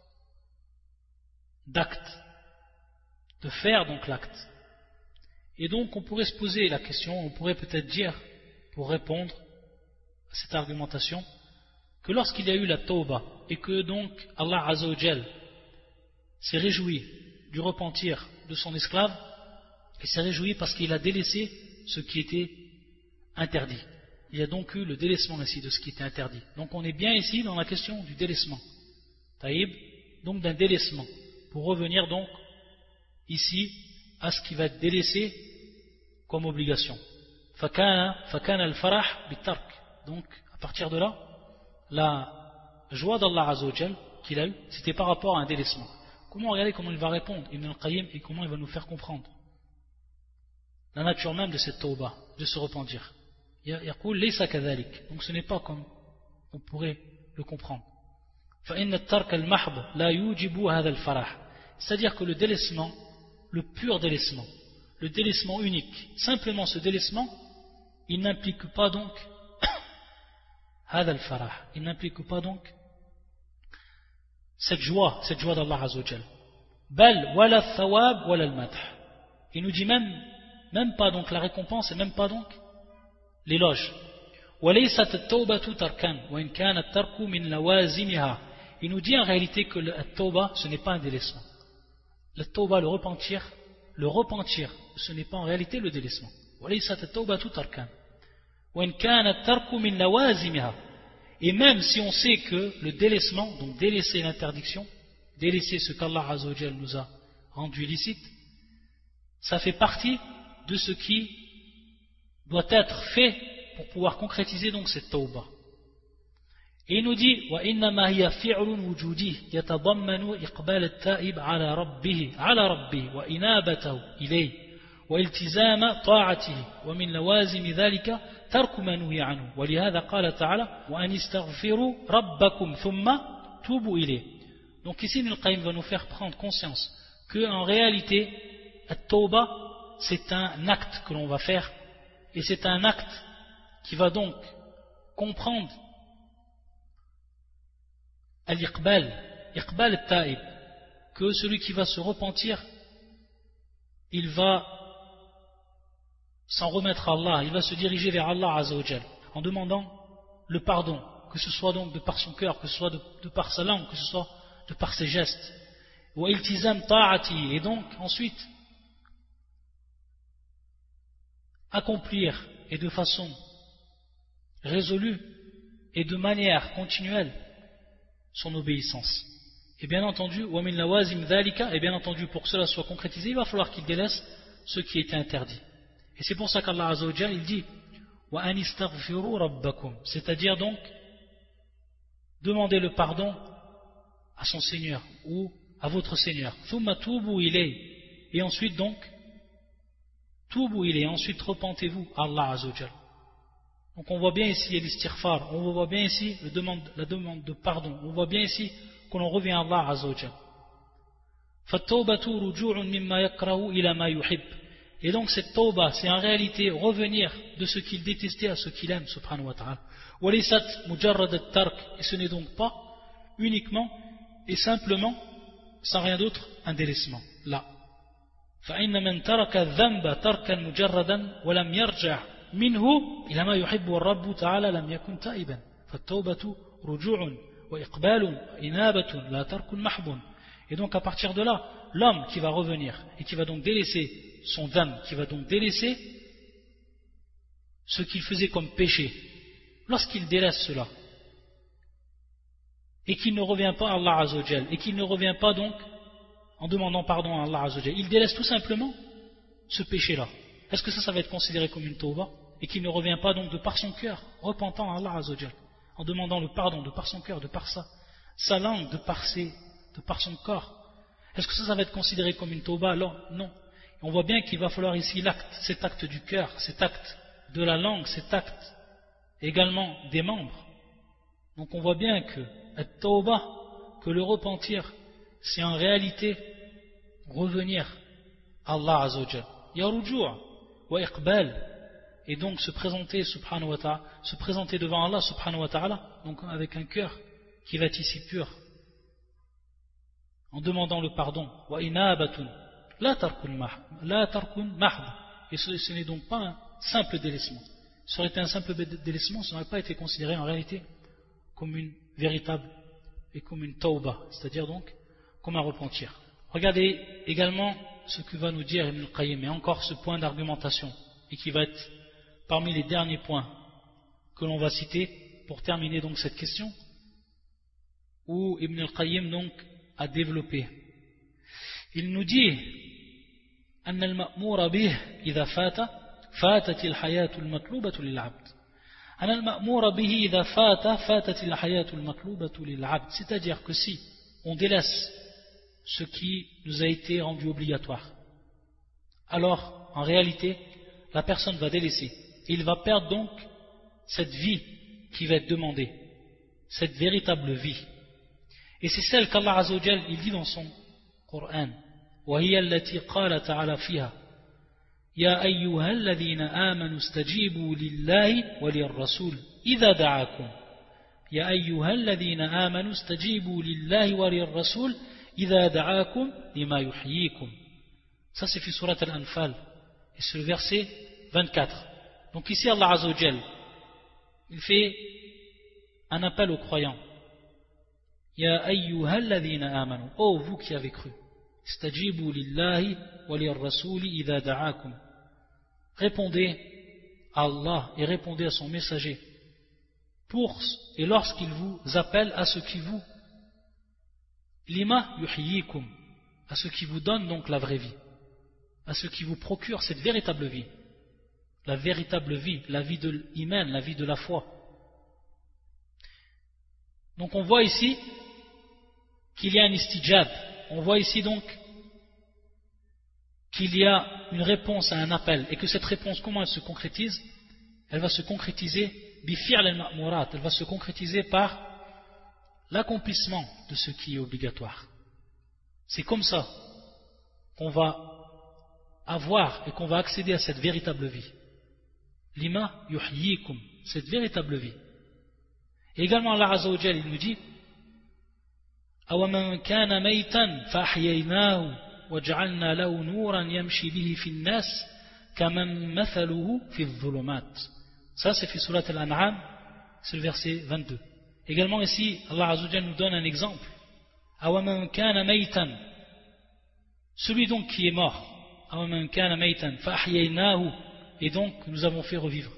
d'acte, de faire donc l'acte. Et donc on pourrait se poser la question, on pourrait peut-être dire, pour répondre à cette argumentation, que lorsqu'il y a eu la tawbah, et que donc Allah Azza wa Jal s'est réjoui du repentir de son esclave, il s'est réjoui parce qu'il a délaissé ce qui était interdit. Il y a donc eu le délaissement ici de ce qui était interdit. Donc on est bien ici dans la question du délaissement. Taïb, donc d'un délaissement. Pour revenir donc ici à ce qui va être délaissé comme obligation. Fakana al-farah bitark. Donc à partir de là, la joie d'Allah Azza wa Jal qu'il a eu, c'était par rapport à un délaissement. Comment, regardez comment il va répondre Ibn al-Qayyim et comment il va nous faire comprendre la nature même de cette tawbah, de se repentir. يقول ليس كذلك. Donc ce n'est pas comme on pourrait le comprendre. فإن الترك المحض لا يوجب هذا الفرح. C'est-à-dire que le délaissement, le pur délaissement, le délaissement unique, simplement ce délaissement, il n'implique pas donc هذا الفرح. Il n'implique pas donc cette joie, cette joie d'Allah Azza wa Jal. بل ولا الثواب ولا المدح. Il nous dit même, même pas donc la récompense et même pas donc l'éloge. وَلَيْسَتْ التَّوْبَةُ تَرْكًا وَإِنْ كَانَ التَّرْكُ مِنْ لَوَازِمِهَا. Il nous dit en réalité que le tawbah, ce n'est pas un délaissement. Le tawbah, le repentir, le repentir, ce n'est pas en réalité le délaissement. وَلَيْسَتْ التَّوْبَةُ تَرْكًا وَإِنْ كَانَ التَّرْكُ مِنْ لَوَازِمِهَا. Et même si on sait que le délaissement, donc délaisser l'interdiction, délaisser ce qu'Allah Azza wa Jal nous a rendu illicite, ça fait partie de ce qui doit être fait pour pouvoir concrétiser donc cette tawbah. Et il nous dit وَإِنَّمَا هِيَ فِعْلٌ وُجُودِي يَتَضَمَّنُ إِقْبَالَ التَّائِبِ عَلَى رَبِّهِ عَلَى رَبِّهِ وَإِنَابَتَهُ إِلَيْهِ وَالْتِزَامَ طَاعَتِهِ وَمِنْ لَوَازِمِ ذَلِكَ تَرْكُ مَا نُهِيَ عَنْهُ وَلِهَذَا قَالَ تَعَالَى وَأَنِ اسْتَغْفِرُوا رَبَّكُمْ ثُمَّ تُوبُوا إِلَيْهِ. Donc ici Ibn al-Qayyim va nous faire prendre conscience que en réalité at-tawbah c'est un acte que l'on va faire. Et c'est un acte qui va donc comprendre al-iqbal, iqbal al-ta'ib, que celui qui va se repentir, il va s'en remettre à Allah, il va se diriger vers Allah Azza wa Jal, en demandant le pardon, que ce soit donc de par son cœur, que ce soit de, de par sa langue, que ce soit de par ses gestes. Wa iltizam ta'ati, et donc ensuite accomplir et de façon résolue et de manière continuelle son obéissance. Et bien entendu, wa min lawazim dhalika, et bien entendu pour que cela soit concrétisé, il va falloir qu'il délaisse ce qui était interdit. Et c'est pour ça qu'Allah Azza wa Jalla il dit wa anistaghfiru rabbakum, c'est-à-dire donc demander le pardon à son Seigneur ou à votre Seigneur. Thumma tubu ilay, et ensuite donc tubu ilay, ensuite repentez-vous à Allah Azza wa Jalla. Donc on voit bien ici l'istighfar, on voit bien ici la demande, la demande de pardon, on voit bien ici qu'on en revient à Allah Azza wa Jalla. Fattawbatu ruju'un mimma yakrahu ila ma yuhib. Et donc cette tawba, c'est en réalité revenir de ce qu'il détestait à ce qu'il aime, subhanahu wa ta'ala. Walisat mujarrad at-tark, et ce n'est donc pas uniquement et simplement, sans rien d'autre, un délaissement. Là. فَإِنَّ مَنْ تَرَكَ الذَّنْبَ تَرْكًا مُجَرَّدًا وَلَمْ يَرْجَعْ مِنْهُ إِلَى مَا يُحِبُّ الرَّبُّ تَعَالَى لَمْ يَكُنْ تَائِبًا فَالتَّوْبَةُ رُجُوعٌ وَإِقْبَالٌ وَإِنَابَةٌ لَا تَرْكٌ مَحْبٌ. Et donc à partir de là, l'homme qui va revenir et qui va donc délaisser son dhanb, qui va donc délaisser ce qu'il faisait comme péché, lorsqu'il délaisse cela et qu'il ne revient pas à Allah Azza wa Jal, et qu'il ne revient pas donc en demandant pardon à Allah Azza wa Jal, il délaisse tout simplement ce péché-là. Est-ce que ça, ça va être considéré comme une tauba, et qu'il ne revient pas donc de par son cœur, repentant à Allah Azza wa Jal, en demandant le pardon de par son cœur, de par sa, sa langue, de par, ses, de par son corps? Est-ce que ça, ça va être considéré comme une tauba? Alors, non. Et on voit bien qu'il va falloir ici l'acte, cet acte du cœur, cet acte de la langue, cet acte également des membres. Donc on voit bien que at-tawba, que le repentir, c'est en réalité revenir à Allah Azza wa Jal. Ya rujou' wa iqbal, et donc se présenter subhanahu wa ta'ala, se présenter devant Allah subhanahu wa ta'ala, donc avec un cœur qui va être ici pur, en demandant le pardon. Wa inabatun la tarkun mahd, et ce, ce n'est donc pas un simple délaissement. Ça aurait été un simple délaissement, ça n'aurait pas été considéré en réalité comme une véritable et comme une tauba, c'est-à-dire donc comme un repentir. Regardez également ce que va nous dire Ibn al-Qayyim, et encore ce point d'argumentation, et qui va être parmi les derniers points que l'on va citer pour terminer donc cette question, où Ibn al-Qayyim donc a développé. Il nous dit أن المأمور به إذا فات فاتت الحياة المطلوبة للعبد. أن المأمور به إذا فات فاتت الحياة المطلوبة للعبد. C'est-à-dire que si on délaisse ce qui nous a été rendu obligatoire, alors en réalité la personne va délaisser et il va perdre donc cette vie qui va être demandée, cette véritable vie. Et c'est celle qu'Allah Azza wa Jal il dit dans son Coran, وهي التي قال تعالى فيها يا أيها الذين آمنوا استجيبوا لله وللرسول إذا دعاكم يا أيها الذين آمنوا استجيبوا لله وللرسول إذا دعاكم لما يحييكم. Ça c'est fi surat al-Anfal, et c'est le verset vingt-quatre. Donc ici Allah Azza wa Jal il fait un appel aux croyants. Ya ayyuha alladhina amanu, oh vous qui avez cru, istajibu lillahi wa lirrasuli idha da'akum, répondez à Allah et répondez à son messager pour et lorsqu'il vous appelle à ce qui vous lima yuhyikum, à ce qui vous donne donc la vraie vie, à ce qui vous procure cette véritable vie, la véritable vie, la vie de l'iman, la vie de la foi. Donc on voit ici qu'il y a un istijab, on voit ici donc qu'il y a une réponse à un appel, et que cette réponse, comment elle se concrétise? Elle va se concrétiser bi fi'l al-ma'murat, elle va se concrétiser par l'accomplissement de ce qui est obligatoire. C'est comme ça qu'on va avoir et qu'on va accéder à cette véritable vie. Lima yuhyikum, cette véritable vie. Et également Allah Azza wa Jal il nous dit أَوَمَنْ كَانَ مَيْتًا فَأَحْيَيْنَاهُ وَجَعَلْنَا لَهُ نُورًا يَمْشِي بِهِ فِي النَّاسِ كَمَنْ مَثَلُهُ فِي الظُّلُمَاتِ. Ça c'est fi surat al-An'am, c'est le verset vingt-deux. Également ici, Allah Azza wa Jalla nous donne un exemple. أَوَمَنْ كَانَ مَيْتًا, celui donc qui est mort, أَوَمَنْ كَانَ مَيْتًا فَأَحْيَيْنَاهُ, et donc que nous avons fait revivre.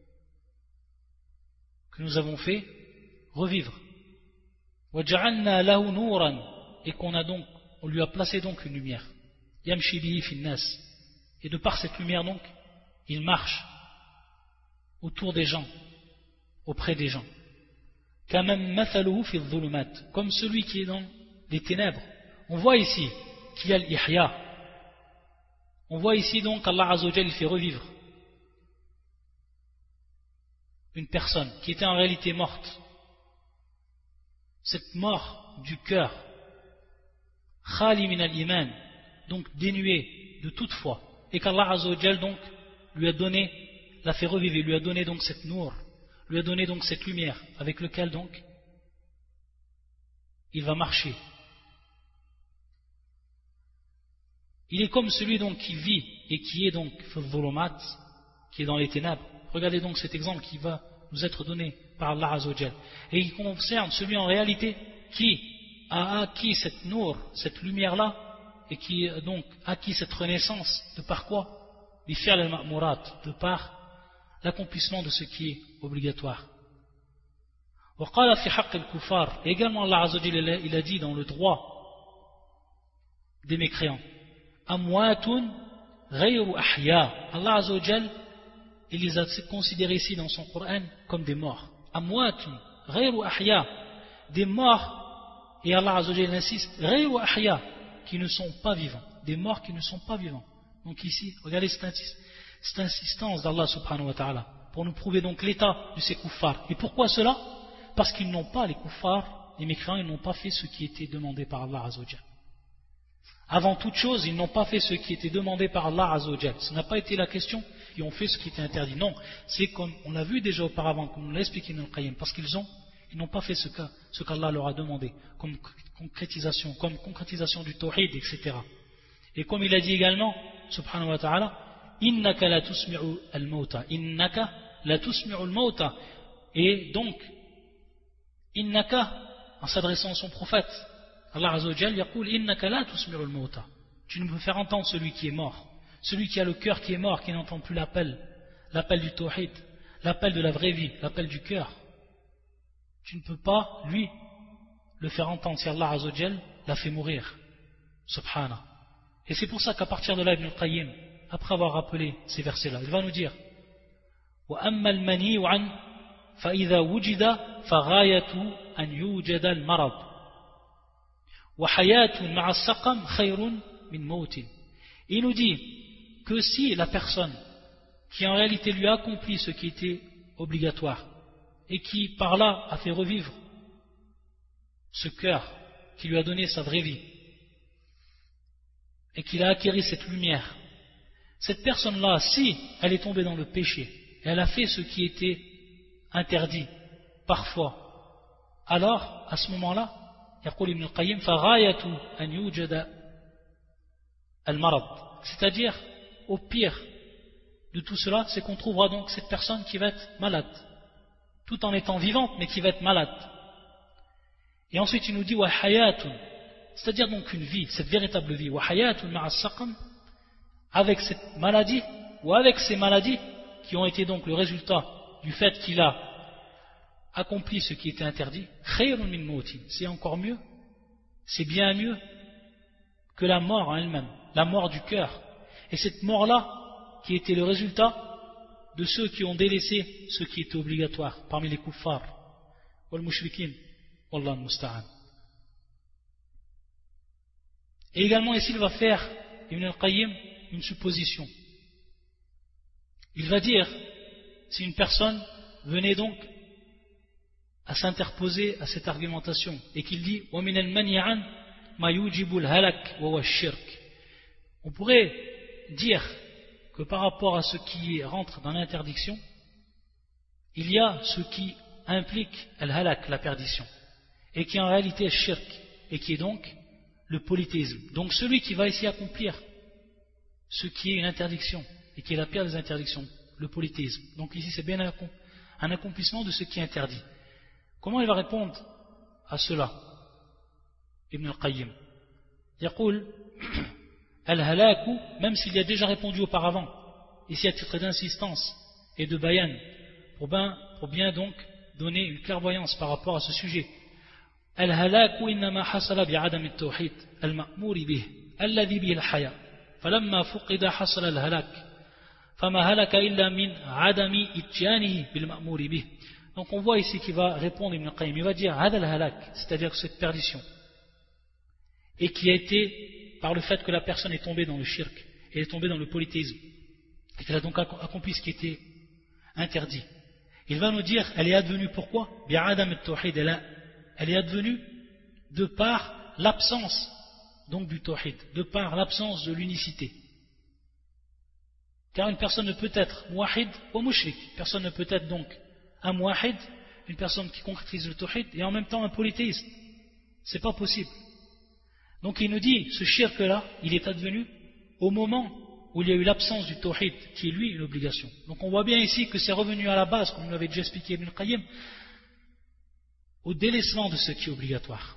Que nous avons fait revivre. وَجَعَلْنَا لَهُ نُورًا, et qu'on a donc, on lui a placé donc une lumière. يَمْشِي بِهِ فِي النَّاسِ, et de par cette lumière donc, il marche autour des gens, auprès des gens. كَمَنْ مَثَلُهُ فِي الظُّلُمَاتِ, comme celui qui est dans les ténèbres. On voit ici qu'il y a l'ihya. On voit ici donc qu'Allah Azza wa Jalla fait revivre une personne qui était en réalité morte. Cette mort du cœur, khali min al-iman, donc dénuée de toute foi, et qu'Allah Azza wa Jalla donc lui a donné, l'a fait revivre, lui a donné donc cette nour, lui a donné donc cette lumière avec laquelle donc il va marcher. Il est comme celui donc qui vit et qui est donc dhulumat, qui est dans les ténèbres. Regardez donc cet exemple qui va nous être donné par Allah Azza wa Jalla. Et il concerne celui en réalité qui a acquis cette nour, cette lumière-là, et qui a donc acquis cette renaissance, de par quoi? Bi fi'l al-ma'murat, de par l'accomplissement de ce qui est obligatoire. Wa qala fi haqq al-kuffar, également Allah Azza wa Jalla il a dit dans le droit des mécréants. Amwatun ghayru ahya. Allah Azza wa Jalla il les a considérés ici dans son Coran comme des morts. Amwatun ghayru ahya, des morts, et Allah Azza wa Jalla insiste, ghayru ahya, qui ne sont pas vivants, des morts qui ne sont pas vivants. Donc ici, regardez cette, cette insistance d'Allah subhanahu wa ta'ala pour nous prouver donc l'état de ces kuffars. Et pourquoi cela? Parce qu'ils n'ont pas, les kuffars, les mécréants, ils n'ont pas fait ce qui était demandé par Allah Azza wa Jalla. Avant toute chose, ils n'ont pas fait ce qui était demandé par Allah Azza wa Jalla. Ce n'a pas été la question, ils ont fait ce qui était interdit. Non, c'est comme on l'a vu déjà auparavant, comme on l'a expliqué dans le Qayyim, parce qu'ils ont, ils n'ont pas fait ce qu'Allah ce qu'Allah leur a demandé, comme concrétisation, comme concrétisation du tawhid, et cetera. Et comme il a dit également, subhanahu wa ta'ala, innaka la tusmi'u al-mauta, innaka la tusmi'u al-mauta. Et donc, innaka, en s'adressant à son prophète, Allah Azza wa Jalla yaqul innaka la tusmi'u al-mauta. Tu ne peux faire entendre celui qui est mort, celui qui a le cœur qui est mort, qui n'entend plus l'appel, l'appel du tawhid, l'appel de la vraie vie, l'appel du cœur. Tu ne peux pas, lui, le faire entendre si Allah Azza wa Jalla l'a fait mourir. Subhanah. Et c'est pour ça qu'à partir de là, Ibn al-Qayyim, après avoir rappelé ces versets-là, il va nous dire وَأَمَّا الْمَنِيُّ عَنْ فَإِذَا وُجِدَ فَغَايَةُ أَنْ يُوجَدَ الْمَرَضُ وَحَيَاةٌ مَعَ السَّقَمِ خَيْرٌ مِنْ مَوْتٍ. Il nous dit que si la personne qui en réalité lui a accompli ce qui était obligatoire et qui par là a fait revivre ce cœur qui lui a donné sa vraie vie et qu'il a acquéri cette lumière, cette personne-là, si elle est tombée dans le péché, elle a fait ce qui était interdit parfois, alors à ce moment-là, يقول ابن القيم فغاية أن يوجد المرض, c'est-à-dire au pire de tout cela, c'est qu'on trouvera donc cette personne qui va être malade, tout en étant vivante, mais qui va être malade. Et ensuite il nous dit وحياة, c'est-à-dire donc une vie, cette véritable vie, وحياة مع السقم, avec cette maladie ou avec ces maladies qui ont été donc le résultat du fait qu'il a accompli ce qui était interdit, خير من موت, c'est encore mieux, c'est bien mieux que la mort en elle-même, la mort du cœur. Et cette mort-là qui était le résultat de ceux qui ont délaissé ce qui était obligatoire parmi les kuffars wal mushrikin, wallahu musta'an. Et également ici il va faire Ibn al-Qayyim une supposition. Il va dire, si une personne venait donc à s'interposer à cette argumentation et qu'il dit وَمِنَ الْمَنْيَعَنْ مَا يُوجِبُ الْهَلَكْ وَهُوَ الشِّرْكِ, on pourrait dire que par rapport à ce qui rentre dans l'interdiction, il y a ce qui implique al-halak, la perdition, et qui en réalité est shirk. et qui est donc le polythéisme. Donc celui qui va essayer d'accomplir ce qui est une interdiction et qui est la pire des interdictions, le polythéisme. Donc ici c'est bien un accomplissement de ce qui est interdit. Comment il va répondre à cela, Ibn al-Qayyim? Yaqul al-halaku, même s'il y a déjà répondu auparavant, ici à titre d'insistance et de bayan, pour bien, pour bien donc donner une clairvoyance par rapport à ce sujet. Al-halaku innama hasala bi'adam at-tawhid al-ma'mur bih alladhi bihi al-haya falamma fuqida hasala al-halak fama halaka illa min adami itjanihi bil-ma'mur bih. Donc on voit ici qu'il va répondre Ibn al-Qayyim, il va dire hada al-halak, c'est-à-dire cette perdition, et qui a été par le fait que la personne est tombée dans le shirk, et est tombée dans le polythéisme, et qu'elle a donc accompli ce qui était interdit. Il va nous dire, elle est advenue pourquoi? Bi'adam at-tawhid, elle est advenue de par l'absence donc du tawhid, de par l'absence de l'unicité. Car une personne ne peut être muwahid ou mushrik, personne ne peut être donc un muwahid, une personne qui concrétise le tawhid, et en même temps un polythéiste. C'est pas possible. Donc il nous dit, ce shirk-là, il est advenu au moment où il y a eu l'absence du tawhid, qui est lui une obligation. Donc on voit bien ici que c'est revenu à la base, comme nous l'avait déjà expliqué Ibn Qayyim, au délaissement de ce qui est obligatoire.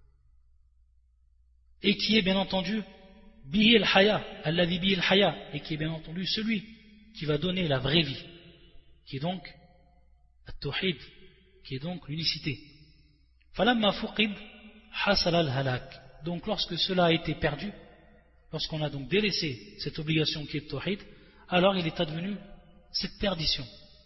Et qui est bien entendu bihi al-haya, alladhi bihi al-haya, et qui est bien entendu celui qui va donner la vraie vie, qui est donc at-tawhid, qui est donc l'unicité. Falamma fuqid hasal al-halak. Donc lorsque cela a été perdu, lorsqu'on a donc délaissé cette obligation qui est le tawhid, alors il est advenu cette perdition.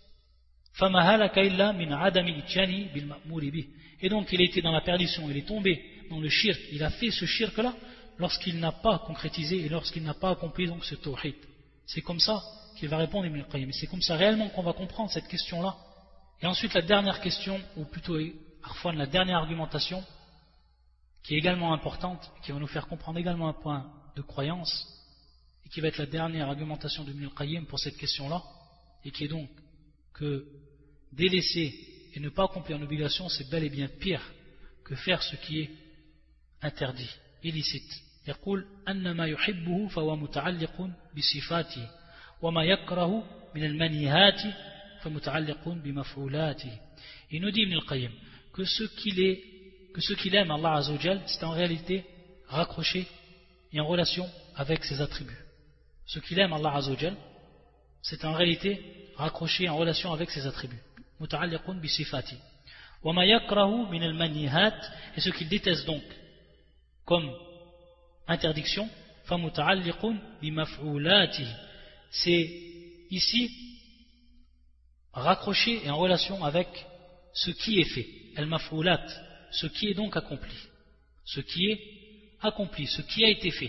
Et donc il était dans la perdition, il est tombé dans le shirk, il a fait ce shirk-là lorsqu'il n'a pas concrétisé et lorsqu'il n'a pas accompli donc ce tawhid. C'est comme ça qu'il va répondre Ibn al-Qayyim. C'est comme ça réellement qu'on va comprendre cette question-là. Et ensuite la dernière question, ou plutôt parfois la dernière argumentation, qui est également importante, qui va nous faire comprendre également un point de croyance, et qui va être la dernière argumentation de Ibn al-Qayyim pour cette question-là, et qui est donc que délaisser et ne pas accomplir une obligation, c'est bel et bien pire que faire ce qui est interdit, illicite. يقول أن ما يحبه فهو متعلق بصفاته وما يكره من المنهيات فمتعلق بمفعولاته. Il nous dit Ibn al-Qayyim que ce qu'il est que ce qu'il aime, Allah Azza wa Jal, c'est en réalité raccroché et en relation avec ses attributs. Ce qu'il aime, Allah Azza wa Jal, c'est en réalité raccroché en relation avec ses attributs. Muta'alliqun bi sifati. Wa ma yakrahu min al-manhihat, et ce qu'il déteste donc comme interdiction, fa muta'alliqun bi maf'ulati. C'est ici raccroché et en relation avec ce qui est fait, al-maf'ulat, ce qui est donc accompli, ce qui est accompli, ce qui a été fait.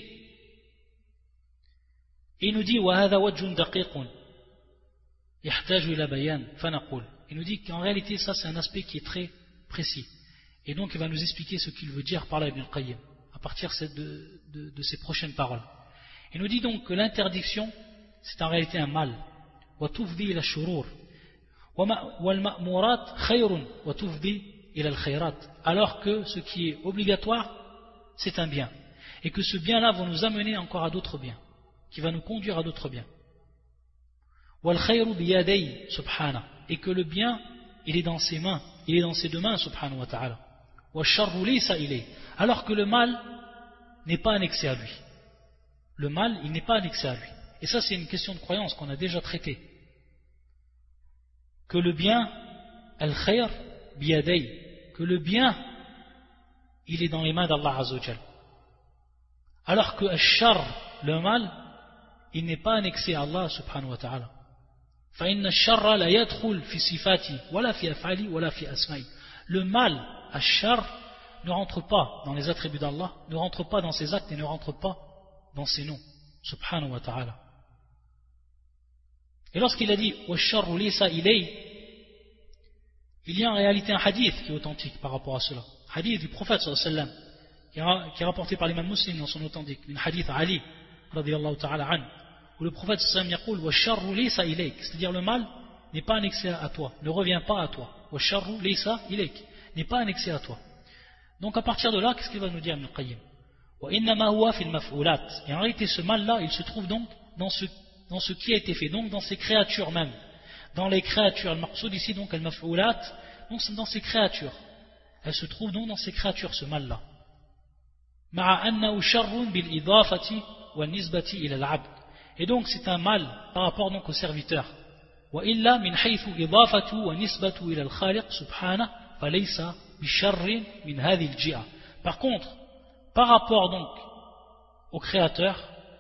Et il nous dit وَهَذَا وَجْهٌ دَقِيقٌ يَحْتَاجُ إِلَى بَيَانٍ فَنَقُولُ. Il nous dit qu'en réalité ça c'est un aspect qui est très précis. Et donc il va nous expliquer ce qu'il veut dire par là Ibn al-Qayyim à partir de, de, de ses prochaines paroles. Il nous dit donc que l'interdiction c'est en réalité un mal. وَتُفْضِي إِلَى الشُّرُورِ وَالْمَأْمُورَاتِ خَيْرٌ وَتُفْضِي إِلَى الْخَيْرَاتِ. Alors que ce qui est obligatoire c'est un bien. Et que ce bien-là va nous amener encore à d'autres biens, qui va nous conduire à d'autres biens. وَالْخَيْرُ بِيَدَيْهِ سُبْحَانَهُ. Et que le bien, il est dans ses mains, il est dans ses deux mains, subhanahu wa ta'ala. وَالشَّرُّ لَيْسَ إِلَيْهِ. Alors que le mal n'est pas annexé à lui. Le mal, il n'est pas annexé à lui. Et ça, c'est une question de croyance qu'on a déjà traitée. Que le bien, al-khayr biyadayh, que le bien, il est dans les mains d'Allah Azza wa Jal. Alors que al-shar, le mal, il n'est pas annexé à Allah subhanahu wa ta'ala. فإن الشر لا يدخل في صفاتي ولا في أفعالي ولا في أسمائي. Le mal, al-shar, ne rentre pas dans les attributs d'Allah, ne rentre pas dans ses actes et ne rentre pas dans ses noms, subhanahu wa ta'ala. Et lorsqu'il a dit وَالشَّرُّ لَيْسَ إِلَيْهِ, il y a en réalité un hadith qui est authentique par rapport à cela. Hadith du prophète sallallahu alayhi wa sallam, qui est rapporté par l'imam Muslim dans son authentique, une hadith Ali radiyallahu ta'ala an, où le prophète sallallahu alayhi wa sallam yaqul وَالشَّرُّ لَيْسَ إِلَيْكَ, c'est-à-dire le mal n'est pas annexé à toi, ne revient pas à toi. وَالشَّرُّ لَيْسَ إِلَيْكَ, n'est pas annexé à toi. Donc à partir de là, qu'est-ce qu'il va nous dire Ibn al-Qayyim? وَإِنَّمَا هُوَ فِي الْمَفْعُولَاتِ. Et en réalité, ce mal-là, il se trouve donc dans ce, dans ce qui a été fait, donc dans ces créatures même. Dans les créatures, al-maqsoud ici, donc al-maf'oulat, donc c'est dans ces créatures. Elle se trouve donc dans ces créatures, ce mal-là. مَعَ أَنَّهُ شَرٌّ بِالْإِضَافَةِ وَالنِّسْبَةِ إِلَى الْعَبْدِ. Et donc c'est un mal par rapport donc au serviteur. وَإِلَّا مِنْ حَيْثُ إِضَافَةُ وَنِسْبَةُ إِلَى الْخَالِقِ سُبْحَانَهُ فَلَيْسَ بِشَرٍّ مِنْ هَذِهِ الْجِهَةِ. Par contre, par rapport donc au créateur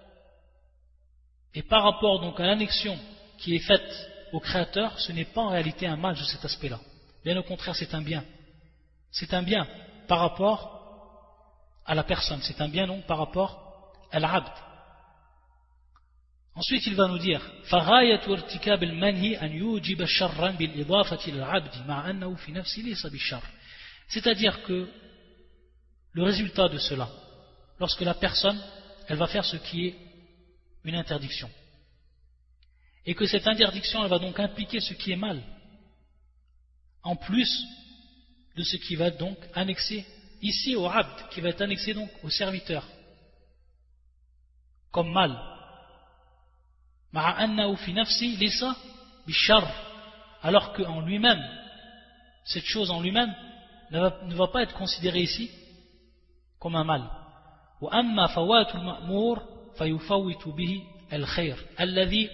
et par rapport donc à l'annexion qui est faite au créateur, ce n'est pas en réalité un mal de cet aspect-là. Bien au contraire, c'est un bien. C'est un bien par rapport à la personne. C'est un bien donc par rapport à l'abd. Ensuite, il va nous dire فَغَايَةُ ارْتِكَابِ الْمَنْهِ أَنْ يُوجِبَ شَرًّا بِالْإِضَافَةِ لِلْعَبْدِ مَعَ أَنَّهُ فِي نَفْسِهِ لَيْسَ بِالشَّرِّ. C'est-à-dire que le résultat de cela, lorsque la personne, elle va faire ce qui est une interdiction, et que cette interdiction, elle va donc impliquer ce qui est mal, en plus de ce qui va être donc annexé ici au abd, qui va être annexé donc au serviteur, comme mal. Alors qu'en lui-même, cette chose en lui-même ne va, ne va pas être considérée ici comme un mal. وأما فوات المأمور فيفوت به الخير الذي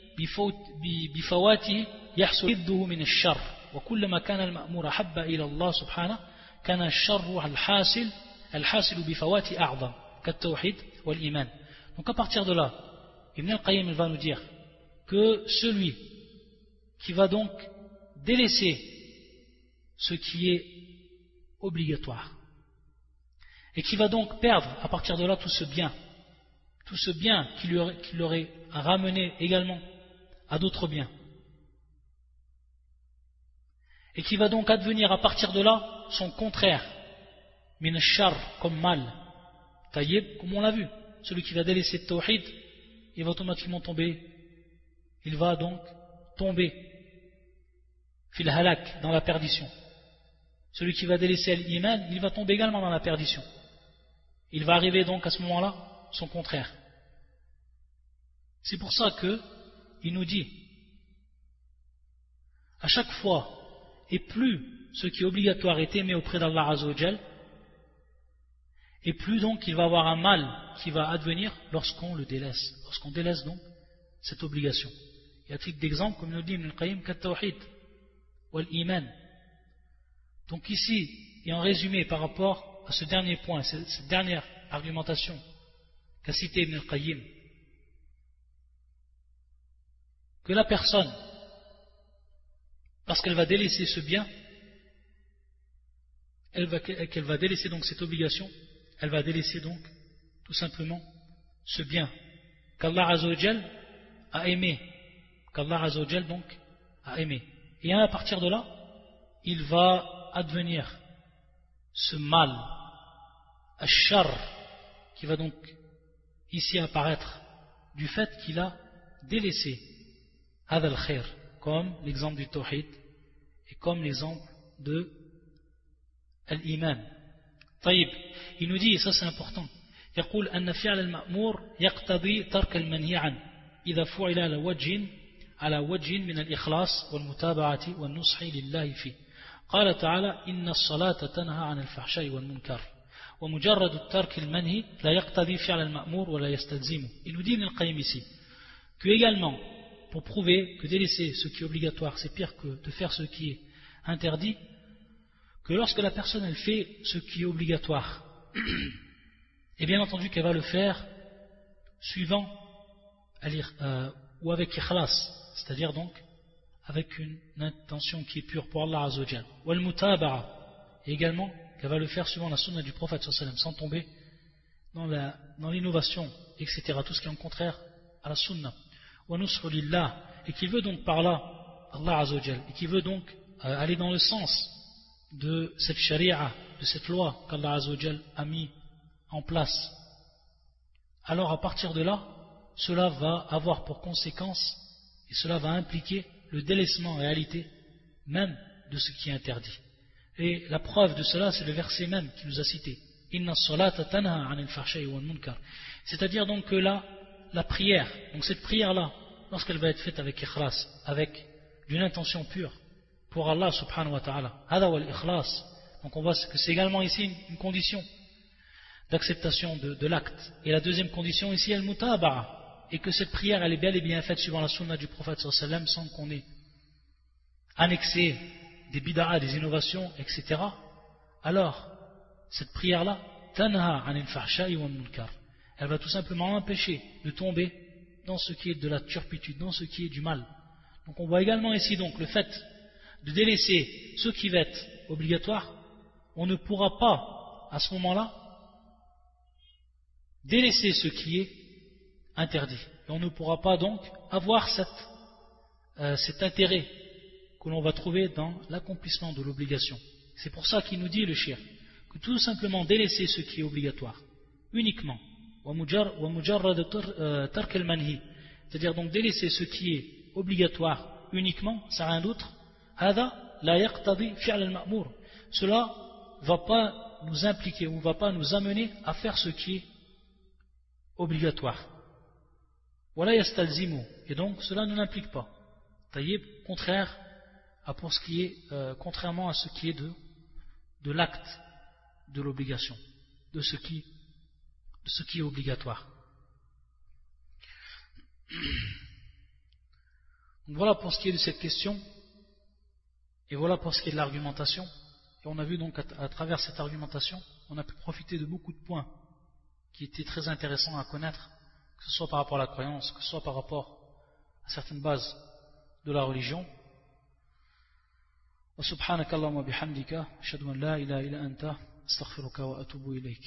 بفواته يحصل ضده من الشر وكلما كان المأمور أحب إلى الله سبحانه كان الشر الحاصل الحاصل بفواته أعظم كالتوحيد والإيمان. Donc à partir de là, Ibn al-Qayyim va nous dire que celui qui va donc délaisser ce qui est obligatoire et qui va donc perdre à partir de là tout ce bien, tout ce bien qui lui aurait, qui l'aurait ramené également à d'autres biens, et qui va donc advenir à partir de là son contraire, min ash-shar, comme mal, taïeb, comme on l'a vu, celui qui va délaisser le tawhid, il va automatiquement tomber, il va donc tomber fil halak, dans la perdition. Celui qui va délaisser l'iman, il va tomber également dans la perdition. Il va arriver donc à ce moment-là son contraire. C'est pour ça que il nous dit à chaque fois, et plus ce qui est obligatoire est aimé auprès d'Allah Azza wa Jal, et plus donc il va avoir un mal qui va advenir lorsqu'on le délaisse, lorsqu'on délaisse donc cette obligation. Et à titre d'exemple, comme nous dit Ibn al-Qayyim, kat-tawhid wal iman. Donc ici, et en résumé par rapport à ce dernier point, cette dernière argumentation qu'a cité Ibn al-Qayyim, que la personne, parce qu'elle va délaisser ce bien, elle va, qu'elle va délaisser donc cette obligation, elle va délaisser donc tout simplement ce bien qu'Allah Azza wa Jal a aimé, qu'Allah Azza wa Jal donc a aimé. Et à partir de là, il va advenir ce mal, ash-shar, qui va donc ici apparaître du fait qu'il a délaissé hadha al-khair, comme l'exemple du tawhid et comme l'exemple de l'iman. طيب, il nous dit, et ça c'est important, يقول أن فعل المأمور يقتضي ترك المنهي عنه إذا فعل على وجه على وجه من الإخلاص والمتابعة والنصح لله فيه. قال تعالى إن الصلاة تنهى عن الفحشاء والمنكر ومجرد الترك المنهي لا يقتضي فعل المأمور ولا يستلزمه. Il nous dit Ibn al-Qayyim ici que également, pour prouver que délaisser ce qui est obligatoire c'est pire que de faire ce qui est interdit, que lorsque la personne elle fait ce qui est obligatoire, et bien entendu qu'elle va le faire suivant euh, ou avec ikhlas, c'est-à-dire donc avec une intention qui est pure pour Allah Azza wa Jal, ou al-mutaba'a, et également qu'elle va le faire suivant la sunna du prophète sallallahu alayhi wa sallam, sans tomber dans, la, dans l'innovation, et cetera, tout ce qui est en contraire à la sunna, wa nusru lillah, et qui veut donc par là Allah Azza wa Jal, et qui veut donc euh, aller dans le sens de cette sharia, de cette loi qu'Allah Azza wa Jal a mis en place. Alors à partir de là, cela va avoir pour conséquence, et cela va impliquer le délaissement en réalité même de ce qui est interdit. Et la preuve de cela, c'est le verset même qui nous a cité. Inna as-salata tanha 'anil fahsha'i wal munkar. C'est-à-dire donc que là, la prière, donc cette prière-là, lorsqu'elle va être faite avec ikhlas, avec d'une intention pure, pour Allah subhanahu wa ta'ala, hada wal ikhlas. Donc on voit que c'est également ici une, une condition d'acceptation de, de l'acte. Et la deuxième condition ici, al-mutaba'a, et que cette prière, elle est bel et bien faite suivant la sunna du prophète sallallahu alayhi wa sallam, sans qu'on ait annexé des bid'a, des innovations, et cetera. Alors, cette prière-là, tanha 'anil fahsha'i wal munkar, elle va tout simplement empêcher de tomber dans ce qui est de la turpitude, dans ce qui est du mal. Donc on voit également ici donc le fait de délaisser ce qui va être obligatoire. On ne pourra pas à ce moment-là délaisser ce qui est interdit. Et on ne pourra pas donc avoir cette, euh, cet intérêt que l'on va trouver dans l'accomplissement de l'obligation. C'est pour ça qu'il nous dit le shir, que tout simplement délaisser ce qui est obligatoire, uniquement, c'est-à-dire donc délaisser ce qui est obligatoire uniquement, ça rien d'autre, cela ne va pas nous impliquer ou ne va pas nous amener à faire ce qui est obligatoire. Et donc cela ne l'implique pas. Taïeb, contraire à pour ce qui est, euh, contrairement à ce qui est de, de l'acte de l'obligation, de ce qui, de ce qui est obligatoire. Donc voilà pour ce qui est de cette question, et voilà pour ce qui est de l'argumentation. Et on a vu donc à, à travers cette argumentation, on a pu profiter de beaucoup de points qui étaient très intéressants à connaître, que ce soit par rapport à la croyance, que ce soit par rapport à certaines bases de la religion. Wa subhanakallahumma bihamdika ashhadu an la ilaha illa anta astaghfiruka wa atubu ilayk.